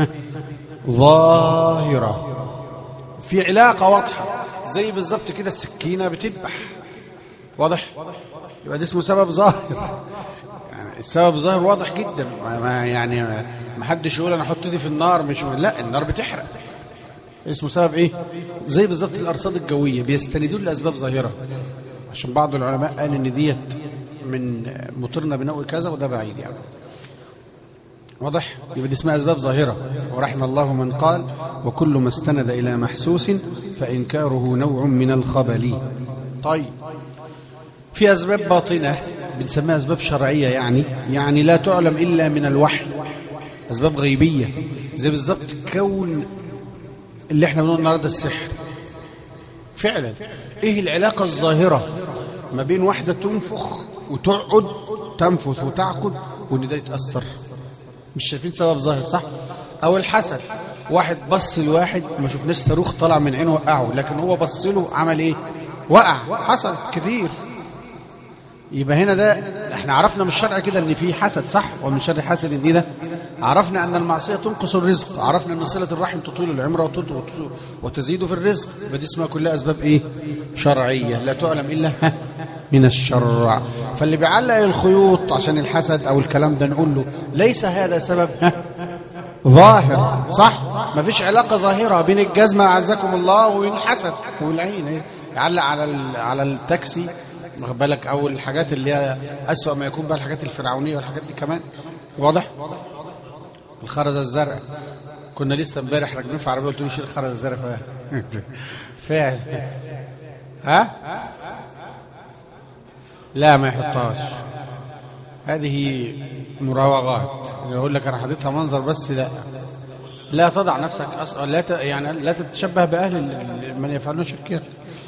ظاهرة، في علاقة واضحة، زي بالظبط كده السكينة بتذبح. واضح؟ يبقى دي اسمه سبب ظاهر. يعني السبب ظاهر واضح جدا، يعني ما حدش يقول أنا أحط دي في النار، مش لا، النار بتحرق. اسمه سبب إيه؟ زي بالظبط الأرصاد الجوية بيستندون لأسباب ظاهرة، عشان بعض العلماء قال إن ديت من مطرنا بنوء كذا وده بعيد يعني. واضح؟ يبقى دي اسمها أسباب ظاهرة. ورحم الله من قال وكل ما استند إلى محسوس فإنكاره نوع من الخبل. طيب، في أسباب باطنة بنسميها أسباب شرعية، يعني لا تعلم إلا من الوحي، أسباب غيبية، زي بالظبط كون اللي احنا بنقول النهارده السحر. فعلا ايه العلاقة الظاهرة ما بين واحدة تنفخ وتقعد تنفث وتعقد وان ده يتأثر؟ مش شايفين سبب ظاهر صح؟ او الحسد، واحد بص لواحد ما شفناش صاروخ طلع من عينه وقعه، لكن هو بص له عمل ايه؟ وقع. حصلت كتير. يبقى هنا ده احنا عرفنا من الشرع كده ان في حسد صح، ومن شر حاسد ان ايه ده؟ عرفنا ان المعصيه تنقص الرزق، عرفنا ان صله الرحم تطول العمر وتزيد في الرزق. بدي اسمها كلها اسباب ايه؟ شرعيه لا تعلم الا من الشرع. فاللي بيعلق الخيوط عشان الحسد او الكلام ده نقول له ليس هذا سبب ظاهر صح؟ ما فيش علاقه ظاهره بين الجزمه اعزكم الله وبين الحسد والعين. يعلق على التاكسي واخد بالك، او الحاجات اللي هي اسوأ ما يكون بقى، الحاجات الفرعونيه والحاجات دي كمان. واضح؟ الخرزه الزرقاء، كنا لسه امبارح راكبين في عربيه قلت له شيل الخرزه الزرقاء فعل ها؟ لا ما يحطهاش، هذه مراوغات. يقول لك انا حاططها منظر بس، لا تضع نفسك اصلا، لا تتشبه باهل من يفعلون شركيات.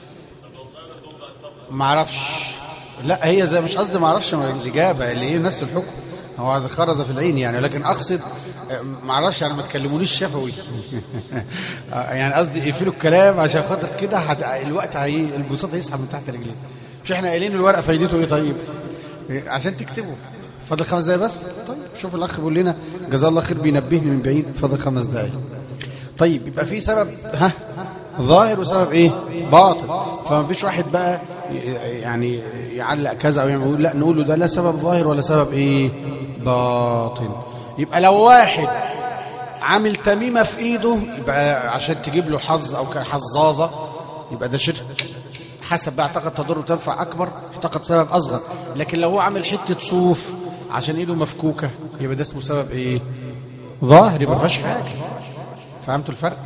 ما اعرفش، لا هي زي مش قصدي ما اعرفش الاجابه اللي هي نفس الحكم، هو هذا خرزه في العين يعني، لكن اقصد ما اعرفش يعني، ما تكلمونيش شفوي يعني قصدي اقفلوا الكلام عشان خاطر كده الوقت البساط هيسحب من تحت رجلين. مش احنا قايلين الورقه فايدته ايه؟ طيب عشان تكتبوا. فاضل 5 دقايق بس. طيب شوف الاخ بيقول لنا جزاه الله خير بينبهني من بعيد، فاضل 5 دقايق. طيب يبقى في سبب ظاهر وسبب ايه؟ باطن. فما فيش واحد بقى يعني يعلق كذا او يقول لا، نقول له ده لا سبب ظاهر ولا سبب ايه؟ باطن. يبقى لو واحد عامل تميمه في ايده يبقى عشان تجيب له حظ او حظاظه يبقى ده شرك، حسب بقى اعتقد تضر وتنفع اكبر، اعتقد سبب اصغر. لكن لو هو عامل حته صوف عشان ايده مفكوكه يبقى ده اسمه سبب ايه؟ ظاهر، يبقى ما فيهاش حاجه. فهمتوا الفرق؟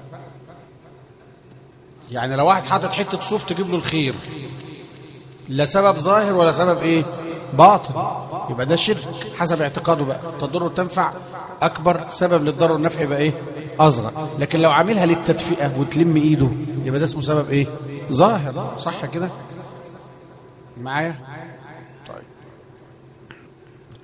يعني لو واحد حاطط حته صوف تجيب له الخير، لا سبب ظاهر ولا سبب ايه؟ باطن، يبقى ده شرك حسب اعتقاده بقى. تضر وتنفع اكبر، سبب للضرر والنفع يبقى ايه؟ اصغر. لكن لو عاملها للتدفئه وتلم ايده يبقى ده اسمه سبب ايه؟ ظاهر. صح كده معايا؟ طيب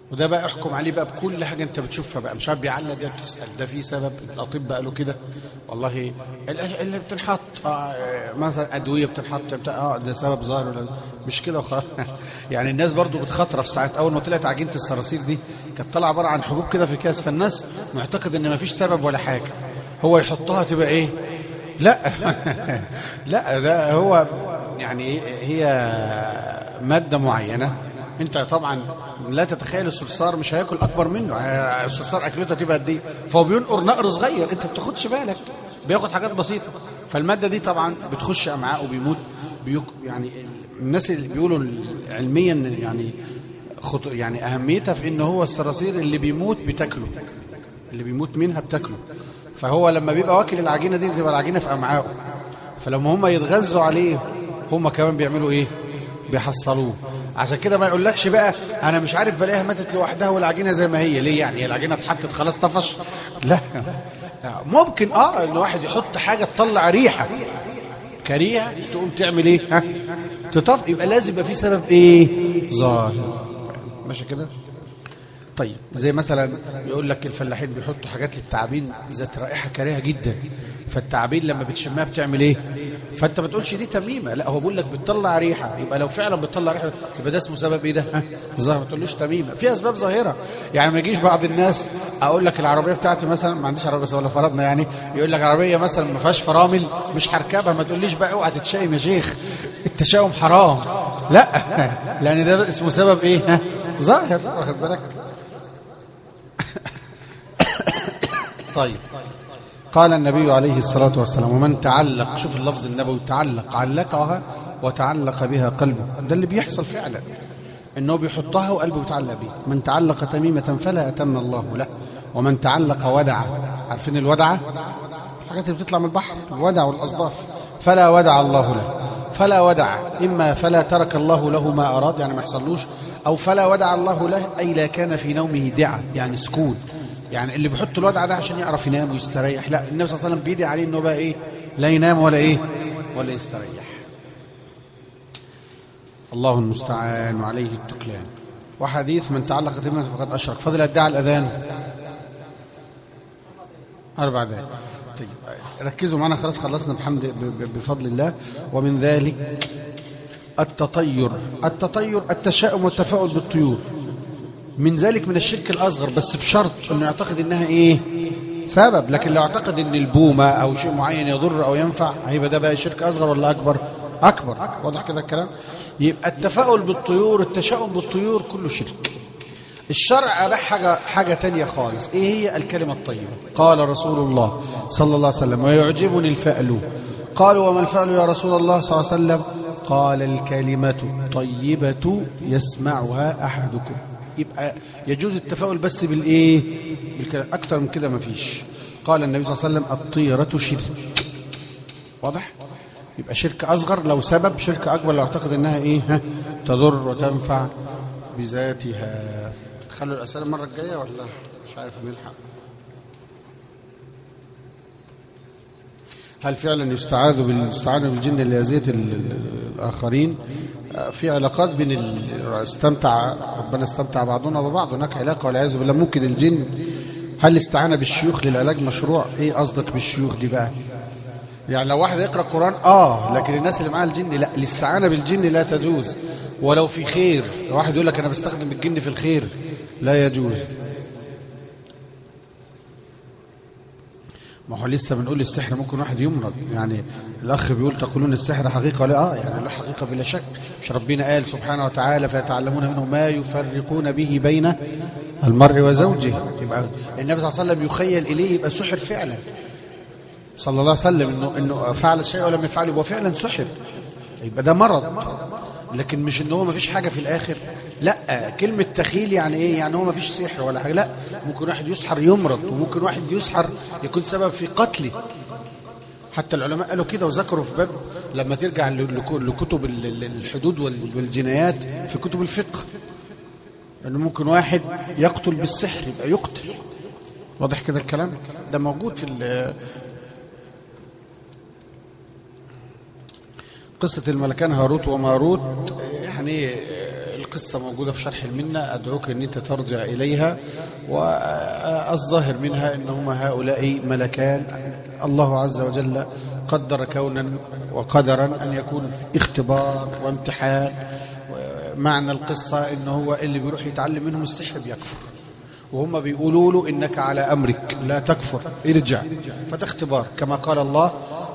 وده بقى احكم عليه بقى بكل حاجه انت بتشوفها بقى، مش عارف بيعلق ده بتسال ده في سبب، الاطباء قالوا كده والله اللي بتنحط مثلا ادويه بتنحط ده سبب ظاهر ولا مش كده وخلاص. يعني الناس برضو بتخاطره في ساعات اول ما طلعت عجينه الصراصير دي كانت طالعه عباره عن حبوب كده في كاس، فالناس معتقد ان مفيش سبب ولا حاجه، هو يحطها تبقى ايه؟ لا لا ده هو يعني هي ماده معينه، انت طبعا لا تتخيل الصرصار مش هياكل اكبر منه، الصرصار اكلته تبقى قد ايه، فهو بينقر نقر صغير انت ما بتاخدش بالك، بياخد حاجات بسيطه، فالماده دي طبعا بتخش امعاء وبيموت. يعني الناس اللي بيقولوا علميا يعني يعني اهميتها في ان هو الصراصير اللي بيموت بتاكله، اللي بيموت منها بتاكله، فهو لما بيبقى واكل العجينه دي بتبقى العجينه في امعائه، فلما هم يتغذوا عليه هم كمان بيعملوا ايه؟ بيحصلوه. عشان كده ما يقولكش بقى انا مش عارف بلاقيها ماتت لوحدها والعجينه زي ما هي، ليه يعني؟ هي العجينه اتحطت خلاص طفش؟ لا ممكن ان واحد يحط حاجه تطلع ريحه كريهه تقوم تعمل ايه؟ ها تطف، يبقى لازم يبقى في سبب ايه؟ ظاهر. ماشي كده؟ طيب زي مثلا يقول لك الفلاحين بيحطوا حاجات للتعابين ذات رائحه كريهه جدا، فالتعابين لما بتشمها بتعمل ايه؟ فانت ما تقولش دي تميمه، لا هو بيقول لك بتطلع ريحه، يبقى لو فعلا بتطلع ريحه يبقى ده اسمه سبب ايه ده؟ ظاهر. ما تقولوش تميمه، في اسباب ظاهره. يعني ما يجيش بعض الناس اقول لك العربيه بتاعتي مثلا ما عنديش عربيه بس ولا فرضنا يعني، يقول لك العربيه مثلا ما فيهاش فرامل مش هركبها، ما تقوليش بقى اوعى تتشائم يا شيخ، التشاؤم حرام، لا لان ده اسمه سبب ايه؟ ظاهر، واخد بالك؟ طيب قال النبي عليه الصلاة والسلام ومن تعلق، شوف اللفظ النبوي، تعلق، علقها وتعلق بها قلبه، ده اللي بيحصل فعلا انه بيحطها وقلبه بيتعلق بيه. من تعلق تميمة فلا أتم الله له، ومن تعلق ودعة، عارفين الودعة؟ الحاجات اللي بتطلع من البحر، الودع والأصداف، فلا ودع الله له، فلا ودع إما فلا ترك الله له ما أراد يعني ما يحصلوش، أو فلا ودع الله له أي لا كان في نومه دعة يعني سكون، يعني اللي بيحط الودع ده عشان يعرف ينام ويستريح، لا النبي صلى الله عليه وسلم بيدعي عليه انه بقى ايه؟ لا ينام ولا ايه؟ ولا يستريح. الله المستعان وعليه التكلان. وحديث من تعلق تميمة فقد اشرك. فضل قد ايه على الاذان؟ 4 دقائق. طيب ركزوا معنا، خلاص خلصنا بفضل الله. ومن ذلك التطير التشاؤم والتفاؤل بالطيور، من ذلك من الشرك الأصغر، بس بشرط أنه يعتقد أنها إيه؟ سبب. لكن لو اعتقد أن البومة أو شيء معين يضر أو ينفع، هيبقى ده بقى شرك أصغر ولا أكبر؟ أكبر. واضح كده الكلام؟ يبقى التفاؤل بالطيور، التشاؤم بالطيور كله شرك. الشرع أباح حاجة تانية خالص، إيه هي؟ الكلمة الطيبة. قال رسول الله صلى الله عليه وسلم ويعجبني الفأل. قالوا وما الفأل يا رسول الله صلى الله عليه وسلم؟ قال الكلمة الطيبة يسمعها أحدكم. يبقى يجوز التفاؤل بس بالايه؟ بالكلام، اكتر من كده مفيش. قال النبي صلى الله عليه وسلم الطيرة شرك. واضح؟ يبقى شرك اصغر لو سبب، شرك اكبر لو اعتقد انها ايه؟ تضر وتنفع بذاتها. خلوا الاسئله المره الجايه ولا مش عارف نلحق؟ هل فعلا يستعاذ بالجن لأذية الآخرين؟ في علاقات بين ربنا استمتع بعضنا ببعض، هناك علاقة والعياذ بالله. ممكن الجن، هل الاستعانة بالشيوخ للعلاج مشروع؟ ايه قصدك بالشيوخ دي بقى؟ يعني لو واحد يقرأ القرآن لكن الناس اللي معاه الجن لا، الاستعانة بالجن لا تجوز، ولو في خير. واحد يقول لك انا بستخدم الجن في الخير، لا يجوز. ما هو لسه بنقول السحر ممكن واحد يمرض، يعني الأخ بيقول تقولون السحر حقيقة ولا يعني له حقيقة بلا شك. مش ربنا قال سبحانه وتعالى فيتعلمون منه ما يفرقون به بين المرء وزوجه؟ يبقى النبي صلى الله عليه وسلم يخيل إليه يبقى سحر فعلا، صلى الله عليه وسلم إنه فعل الشيء ولم يفعله يبقى فعلا سحر، يبقى ده مرض. لكن مش إنه هو ما فيش حاجة في الآخر، لا. كلمة تخيل يعني إيه؟ يعني هو ما فيش سحر ولا حاجة، لا. ممكن واحد يسحر يمرض، وممكن واحد يسحر يكون سبب في قتله. حتى العلماء قالوا كده وذكروا في باب لما ترجع لكتب الحدود والجنايات في كتب الفقه، لأنه ممكن واحد يقتل بالسحر يبقى يقتل. واضح كده الكلام؟ ده موجود في قصة الملكان هاروت وماروت. يعني القصة موجودة في شرح المنة، أدعوك أن أنت ترجع إليها. والظاهر منها أنهما هؤلاء ملكان الله عز وجل قدر كونا وقدرا أن يكون اختبار وامتحان. معنى القصة أنه هو اللي بيروح يتعلم منهم السحر بيكفر، وهم بيقولوا له إنك على أمرك لا تكفر ارجع. فده اختبار كما قال الله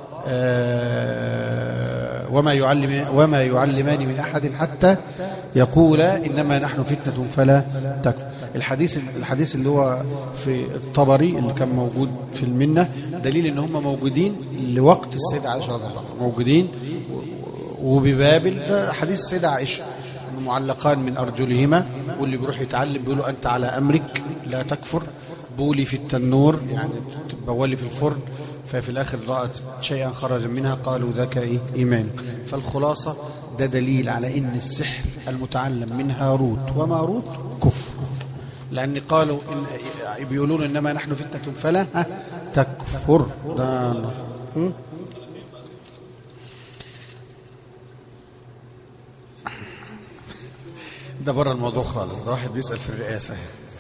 وما يعلمان من أحد حتى يقولا إنما نحن فتنة فلا تكفر. الحديث اللي هو في الطبري اللي كان موجود في المنة دليل إن هم موجودين لوقت السيدة عائشة رضي الله عنها، موجودين وببابل. ده حديث السيدة عائشة معلقان من أرجلهما، واللي بيروح يتعلم بيقولوا أنت على أمرك لا تكفر، بولي في التنور يعني بولي في الفرن. ففي الآخر رأت شيئا خرج منها قالوا ذاك إيمان. فالخلاصة ده دليل على إن السحر المتعلم من هاروت وماروت كفر، لأن قالوا بيقولون إنما نحن فتنة فلا تكفر. ده بره الموضوع خالص، ده واحد بيسأل في الرئاسة.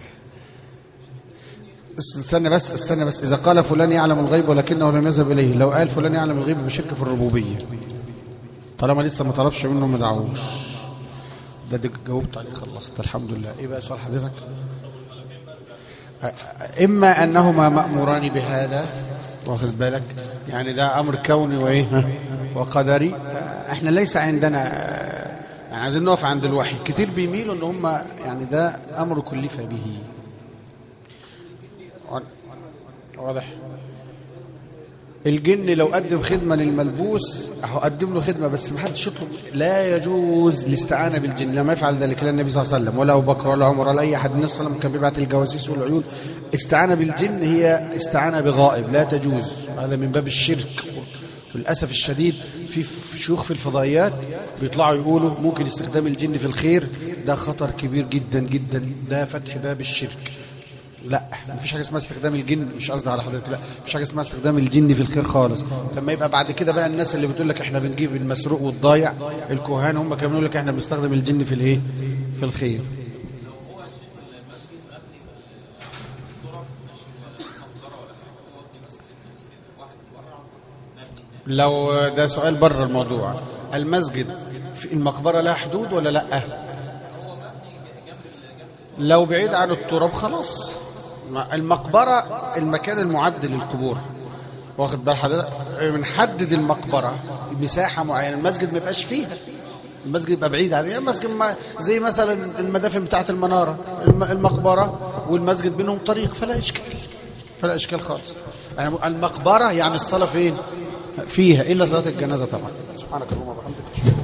استنى بس إذا قال فلان يعلم الغيب ولكنه لم يذهب إليه، لو قال فلان يعلم الغيب بشرك في الربوبية طالما لسه ما طلبش منه ما دعوش. ده جاوبت عليه خلصت الحمد لله. إيه بقى سؤال حضرتك؟ إما أنهما مأموران بهذا، واخد بالك، يعني ده أمر كوني وإيه وقدري. إحنا ليس عندنا يعني عايزين نقف عند الوحي. كتير بيميلوا ان هم يعني ده امر كلف به. واضح. الجن لو قدم خدمه للملبوس قدم له خدمه، بس ما حدش يطلب. لا يجوز الاستعانه بالجن، لما يفعل ذلك لا النبي صلى الله عليه وسلم ولا ابو بكر ولا عمر ولا اي احد. النبي صلى الله عليه وسلم كان بيبعت الجواسيس والعيون. استعانه بالجن هي استعانه بغائب، لا تجوز. هذا من باب الشرك. وللأسف الشديد في شيوخ في الفضائيات بيطلعوا يقولوا ممكن استخدام الجن في الخير. ده خطر كبير جدا جدا، ده فتح باب الشرك. لا، مفيش حاجة اسمها استخدام الجن، مش قصدي على حضرتك، لا مفيش حاجة اسمها استخدام الجن في الخير خالص. لما يبقى بعد كده بقى الناس اللي بتقول لك احنا بنجيب المسروق والضايع، الكهان هم كانوا بيقولوا لك احنا بنستخدم الجن في الايه؟ في الخير. لو ده سؤال بره الموضوع، المسجد في المقبرة لها حدود ولا لا؟ لو بعيد عن التراب خلاص. المقبرة المكان المعد للقبور، واخد بال حضرتك، بنحدد المقبرة مساحة معينة. المسجد ما يبقاش فيها، المسجد يبقى بعيد عنها. المسجد زي مثلا المدافن بتاعة المنارة، المقبرة والمسجد بينهم طريق، فلا إشكال خالص. يعني المقبرة يعني الصلاة فين؟ فيها إلا صلاة الجنازة طبعا. سبحانك اللهم وبحمدك.